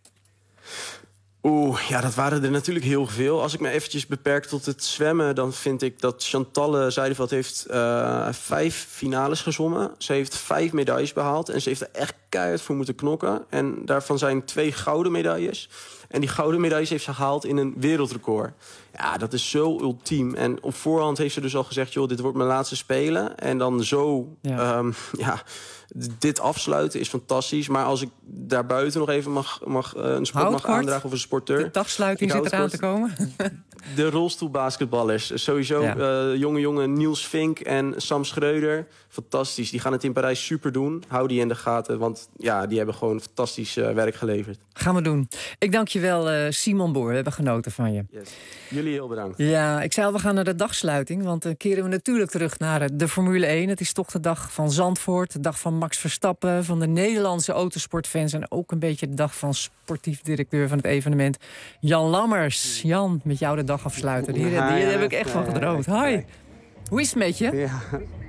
Oeh, ja, dat waren er natuurlijk heel veel. Als ik me eventjes beperk tot het zwemmen... dan vind ik dat Chantalle Zuiderveld heeft uh, vijf finales gezwommen. Ze heeft vijf medailles behaald. En ze heeft er echt keihard voor moeten knokken. En daarvan zijn twee gouden medailles. En die gouden medailles heeft ze gehaald in een wereldrecord. Ja, dat is zo ultiem. En op voorhand heeft ze dus al gezegd... joh, dit wordt mijn laatste Spelen. En dan zo... Ja. Um, ja dit afsluiten is fantastisch. Maar als ik daarbuiten nog even mag, mag, uh, een sport mag aandragen of een sporteur... De dagsluiting zit eraan te komen. De rolstoelbasketballers. Sowieso ja. uh, jonge jongen Niels Vink en Sam Schreuder. Fantastisch. Die gaan het in Parijs super doen. Hou die in de gaten, want ja, die hebben gewoon fantastisch uh, werk geleverd. Gaan we doen. Ik dank je wel, uh, Simon Boer. We hebben genoten van je. Yes. Jullie heel bedankt. Ja, ik zei al, we gaan naar de dagsluiting. Want dan keren we natuurlijk terug naar de Formule één. Het is toch de dag van Zandvoort. De dag van Max Verstappen. Van de Nederlandse autosportfans. En ook een beetje de dag van sportief directeur van het evenement. Jan Lammers. Jan, met jou de dag afsluiten. Hier, hier, hier heb ik echt van gedroomd. Hoi. Hoe is het met je? Ja.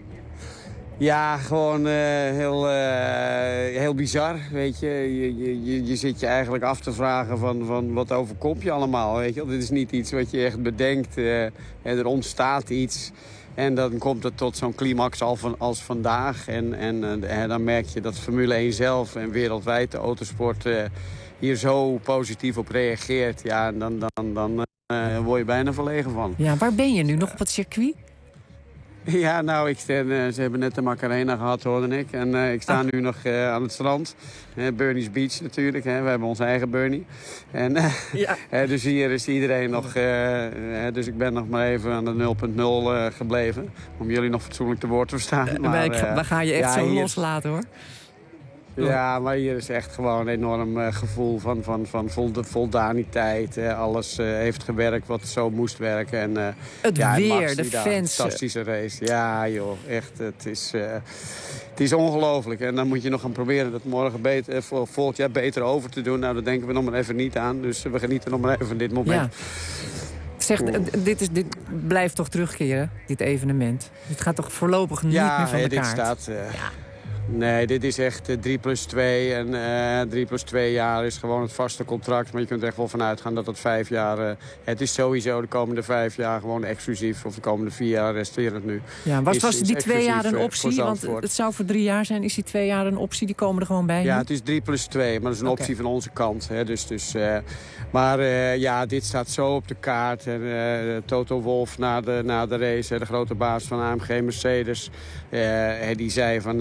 Ja, gewoon uh, heel, uh, heel bizar, weet je. Je, je. je zit je eigenlijk af te vragen van, van wat overkomt je allemaal, weet je. Dit is niet iets wat je echt bedenkt. Uh, er ontstaat iets en dan komt het tot zo'n climax al van, als vandaag. En, en uh, dan merk je dat Formule één zelf en wereldwijd de autosport uh, hier zo positief op reageert. Ja, en dan, dan, dan uh, word je bijna verlegen van. Ja, waar ben je nu? Nog op het circuit? Ja, nou, ik sta, uh, ze hebben net de Macarena gehad, hoorde ik. En uh, ik sta ah. nu nog uh, aan het strand. Uh, Bernie's Beach natuurlijk, hè. We hebben onze eigen Bernie. En, uh, ja. uh, dus hier is iedereen nog... Uh, uh, dus ik ben nog maar even aan de nul punt nul uh, gebleven. Om jullie nog fatsoenlijk te woord te verstaan. Uh, maar uh, we gaan je echt ja, zo loslaten, hoor. Ja, maar hier is echt gewoon een enorm uh, gevoel van, van, van voldaniteit. Uh, alles uh, heeft gewerkt wat zo moest werken. En, uh, het ja, weer, Max, de daar, fans. Fantastische race. Ja, joh, echt. Het is, uh, het is ongelooflijk. En dan moet je nog gaan proberen dat morgen beter, uh, vol, volgend jaar beter over te doen. Nou, daar denken we nog maar even niet aan. Dus uh, we genieten nog maar even van dit moment. Ja. Zeg, dit, is, dit blijft toch terugkeren, dit evenement? Het gaat toch voorlopig niet ja, meer van de dit kaart? Staat, uh, ja. Nee, dit is echt uh, drie plus twee. En uh, drie plus twee jaar is gewoon het vaste contract. Maar je kunt er echt wel van uitgaan dat dat vijf jaar... Uh, het is sowieso de komende vijf jaar gewoon exclusief. Of de komende vier jaar resteert het nu. Ja, was, is, was die is twee jaar een optie? Want het zou voor drie jaar zijn. Is die twee jaar een optie? Die komen er gewoon bij? Ja, nu? het is drie plus twee. Maar dat is een okay. optie van onze kant. Hè. Dus, dus, uh, maar uh, ja, dit staat zo op de kaart. En, uh, Toto Wolff na de, na de race, hè, de grote baas van A M G Mercedes... Uh, die zei van nou, we hebben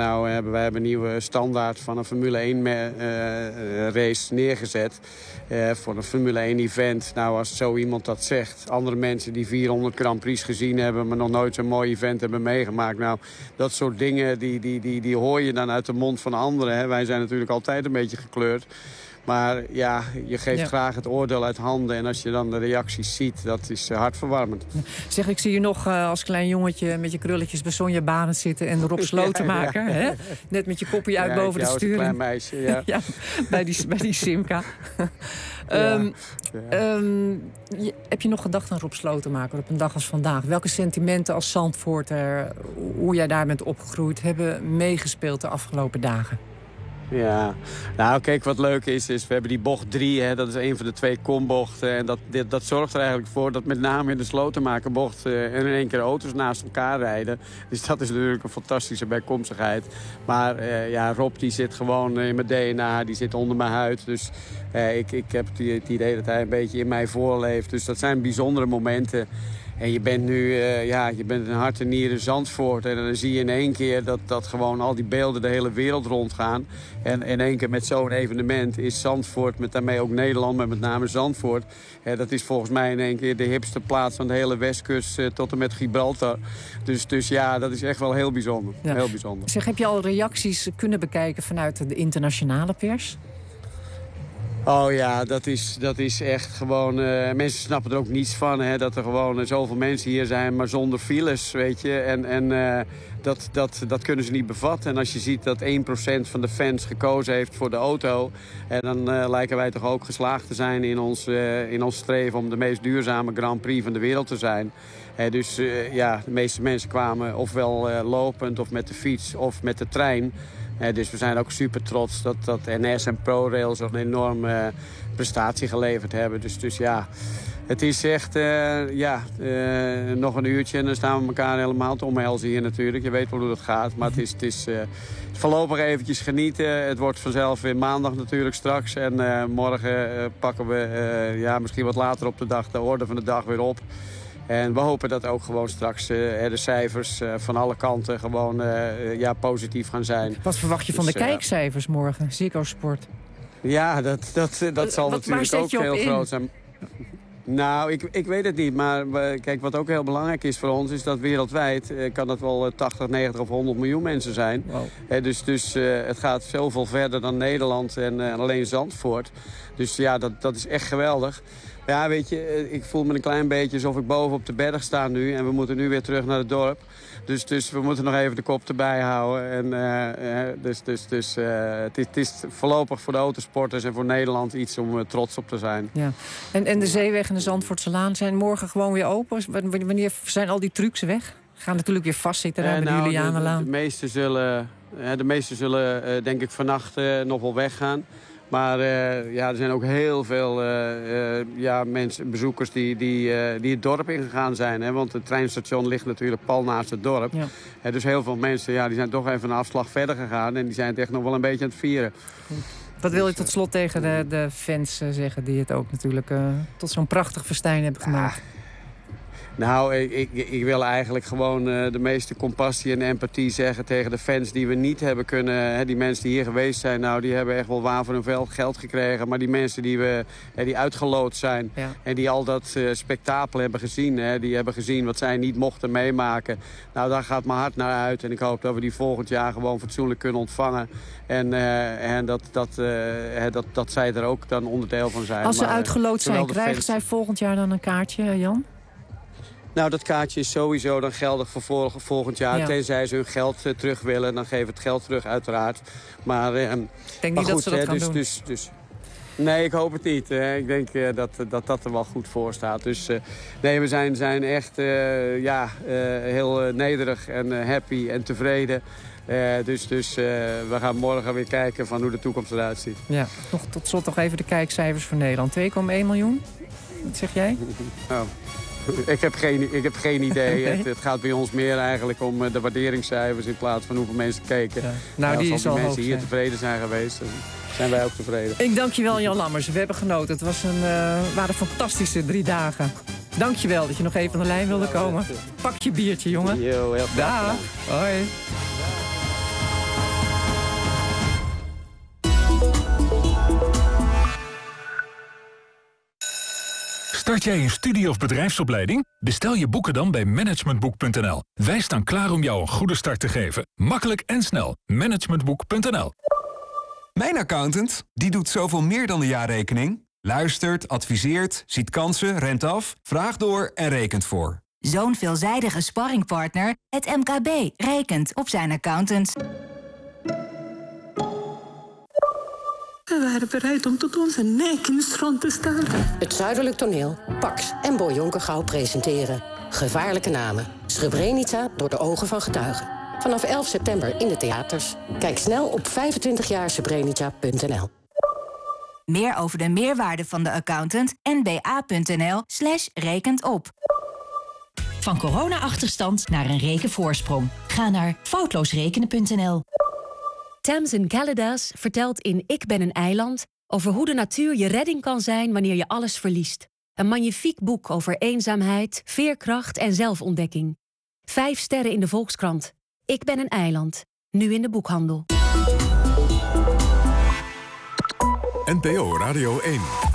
hebben. Wij hebben een nieuwe standaard van een Formule één uh, race neergezet. Uh, voor een Formule één event. Nou, als zo iemand dat zegt. Andere mensen die vierhonderd Grand Prix gezien hebben, maar nog nooit zo'n mooi event hebben meegemaakt. Nou, dat soort dingen die, die, die, die hoor je dan uit de mond van anderen. Hè. Wij zijn natuurlijk altijd een beetje gekleurd. Maar ja, je geeft ja. graag het oordeel uit handen. En als je dan de reacties ziet, dat is uh, hartverwarmend. Zeg, ik zie je nog uh, als klein jongetje met je krulletjes bij Sonja Barend zitten en Rob Slotenmaker. Ja, ja. Hè? Net met je koppie uit ja, boven de sturing. Klein meisje, ja. ja bij, die, bij die Simca. Ja. Um, ja. um, je, heb je nog gedacht aan Rob Slotenmaker op een dag als vandaag? Welke sentimenten als Zandvoorter, hoe jij daar bent opgegroeid, hebben meegespeeld de afgelopen dagen? Ja, nou kijk, wat leuk is, is we hebben die bocht drie, hè, dat is een van de twee kombochten. En dat, dit, dat zorgt er eigenlijk voor dat met name in de Slotenmakerbocht uh, in één keer auto's naast elkaar rijden. Dus dat is natuurlijk een fantastische bijkomstigheid. Maar uh, ja, Rob die zit gewoon in mijn D N A, die zit onder mijn huid. Dus uh, ik, ik heb het idee dat hij een beetje in mij voorleeft. Dus dat zijn bijzondere momenten. En je bent nu, uh, ja, je bent een hart en nieren Zandvoort. En dan zie je in één keer dat, dat gewoon al die beelden de hele wereld rondgaan. En in één keer met zo'n evenement is Zandvoort, met daarmee ook Nederland, maar met name Zandvoort. Ja, dat is volgens mij in één keer de hipste plaats van de hele Westkust uh, tot en met Gibraltar. Dus, dus ja, dat is echt wel heel bijzonder. Ja. Heel bijzonder. Zeg, heb je al reacties kunnen bekijken vanuit de internationale pers? Oh ja, dat is, dat is echt gewoon... Uh, mensen snappen er ook niets van, hè, dat er gewoon uh, zoveel mensen hier zijn, maar zonder files, weet je. En, en uh, dat, dat, dat kunnen ze niet bevatten. En als je ziet dat één procent van de fans gekozen heeft voor de auto, en dan uh, lijken wij toch ook geslaagd te zijn in ons, uh, in ons streven om de meest duurzame Grand Prix van de wereld te zijn. He, dus uh, ja, de meeste mensen kwamen ofwel uh, lopend of met de fiets of met de trein. He, dus we zijn ook super trots dat, dat N S en ProRail zo'n enorme uh, prestatie geleverd hebben. Dus, dus ja, het is echt uh, ja, uh, nog een uurtje en dan staan we elkaar helemaal te omhelzen hier natuurlijk. Je weet wel hoe dat gaat, maar het is, het is uh, voorlopig eventjes genieten. Het wordt vanzelf weer maandag natuurlijk straks. En uh, morgen uh, pakken we uh, ja, misschien wat later op de dag de orde van de dag weer op. En we hopen dat ook gewoon straks uh, de cijfers uh, van alle kanten gewoon uh, ja, positief gaan zijn. Wat verwacht je van dus, de kijkcijfers uh, morgen, Ziggo Sport? Ja, dat, dat, dat zal wat, natuurlijk ook heel in? groot zijn. Nou, ik, ik weet het niet. Maar kijk, wat ook heel belangrijk is voor ons, is dat wereldwijd uh, kan dat wel uh, tachtig, negentig of honderd miljoen mensen zijn. Wow. Uh, dus dus uh, het gaat zoveel verder dan Nederland en uh, alleen Zandvoort. Dus ja, dat, dat is echt geweldig. Ja, weet je, ik voel me een klein beetje alsof ik boven op de berg sta nu. En we moeten nu weer terug naar het dorp. Dus, dus we moeten nog even de kop erbij houden. En, uh, uh, dus dus, dus uh, het, is, het is voorlopig voor de autosporters en voor Nederland iets om uh, trots op te zijn. Ja. En, en de Zeeweg en de Zandvoortse Laan zijn morgen gewoon weer open? Wanneer zijn al die trucs weg? Gaan natuurlijk weer vastzitten daar uh, bij de nou, Julianenlaan. De, de, de meeste zullen, uh, de meeste zullen uh, denk ik vannacht uh, nog wel weggaan. Maar uh, ja, er zijn ook heel veel uh, uh, ja, mensen, bezoekers die, die, uh, die het dorp ingegaan zijn. Hè? Want het treinstation ligt natuurlijk pal naast het dorp. Ja. Uh, dus heel veel mensen ja, die zijn toch even een afslag verder gegaan. En die zijn het echt nog wel een beetje aan het vieren. Goed. Wat wil je tot slot tegen de, de fans uh, zeggen die het ook natuurlijk uh, tot zo'n prachtig festijn hebben gemaakt? Ja. Nou, ik, ik, ik wil eigenlijk gewoon uh, de meeste compassie en empathie zeggen tegen de fans die we niet hebben kunnen. Hè, die mensen die hier geweest zijn, nou, die hebben echt wel waar voor hun geld gekregen. Maar die mensen die, we, hè, die uitgeloot zijn ja. en die al dat uh, spektakel hebben gezien. Hè, die hebben gezien wat zij niet mochten meemaken. Nou, daar gaat mijn hart naar uit. En ik hoop dat we die volgend jaar gewoon fatsoenlijk kunnen ontvangen. En, uh, en dat, dat, uh, dat, dat zij er ook dan onderdeel van zijn. Als ze maar, uitgeloot zijn, krijgen fans... zij volgend jaar dan een kaartje, Jan? Nou, dat kaartje is sowieso dan geldig voor volgend jaar. Ja. Tenzij ze hun geld uh, terug willen, dan geven we het geld terug uiteraard. Maar, uh, ik denk maar niet goed, dat ze dat hè, gaan dus, doen. Dus, dus, nee, ik hoop het niet. Hè. Ik denk uh, dat, dat dat er wel goed voor staat. Dus uh, nee, we zijn, zijn echt uh, ja, uh, heel uh, nederig en uh, happy en tevreden. Uh, dus dus uh, we gaan morgen weer kijken van hoe de toekomst eruit ziet. Ja, nog tot slot nog even de kijkcijfers voor Nederland. twee komma één miljoen, wat zeg jij? Oh. Ik heb geen, ik heb geen idee. Nee. Het, het gaat bij ons meer eigenlijk om de waarderingscijfers in plaats van hoeveel mensen keken. Ja. Nou, die als is al die hoog mensen hier zijn. tevreden zijn geweest, dan zijn wij ook tevreden. Ik dank je wel, Jan Lammers. We hebben genoten. Het was een, uh, waren fantastische drie dagen. Dank je wel dat je nog even aan de lijn wilde komen. Pak je biertje, jongen. Yo, heel Dag. Hoi. Start jij een studie- of bedrijfsopleiding? Bestel je boeken dan bij managementboek punt n l. Wij staan klaar om jou een goede start te geven. Makkelijk en snel. managementboek punt n l. Mijn accountant, die doet zoveel meer dan de jaarrekening. Luistert, adviseert, ziet kansen, rent af, vraagt door en rekent voor. Zo'n veelzijdige sparringpartner, het M K B, rekent op zijn accountant. We waren bereid om tot onze nek in het strand te staan. Het Zuidelijk Toneel, Pax en Boy Jonkergouw presenteren Gevaarlijke Namen. Srebrenica door de ogen van getuigen. Vanaf elf september in de theaters. Kijk snel op vijfentwintig jaar srebrenica punt n l. Meer over de meerwaarde van de accountant n b a punt n l slash rekent op. Van corona-achterstand naar een rekenvoorsprong. Ga naar foutloosrekenen punt n l. Tamsin Caladas vertelt in Ik ben een eiland over hoe de natuur je redding kan zijn wanneer je alles verliest. Een magnifiek boek over eenzaamheid, veerkracht en zelfontdekking. Vijf sterren in de Volkskrant. Ik ben een eiland. Nu in de boekhandel. N P O Radio één.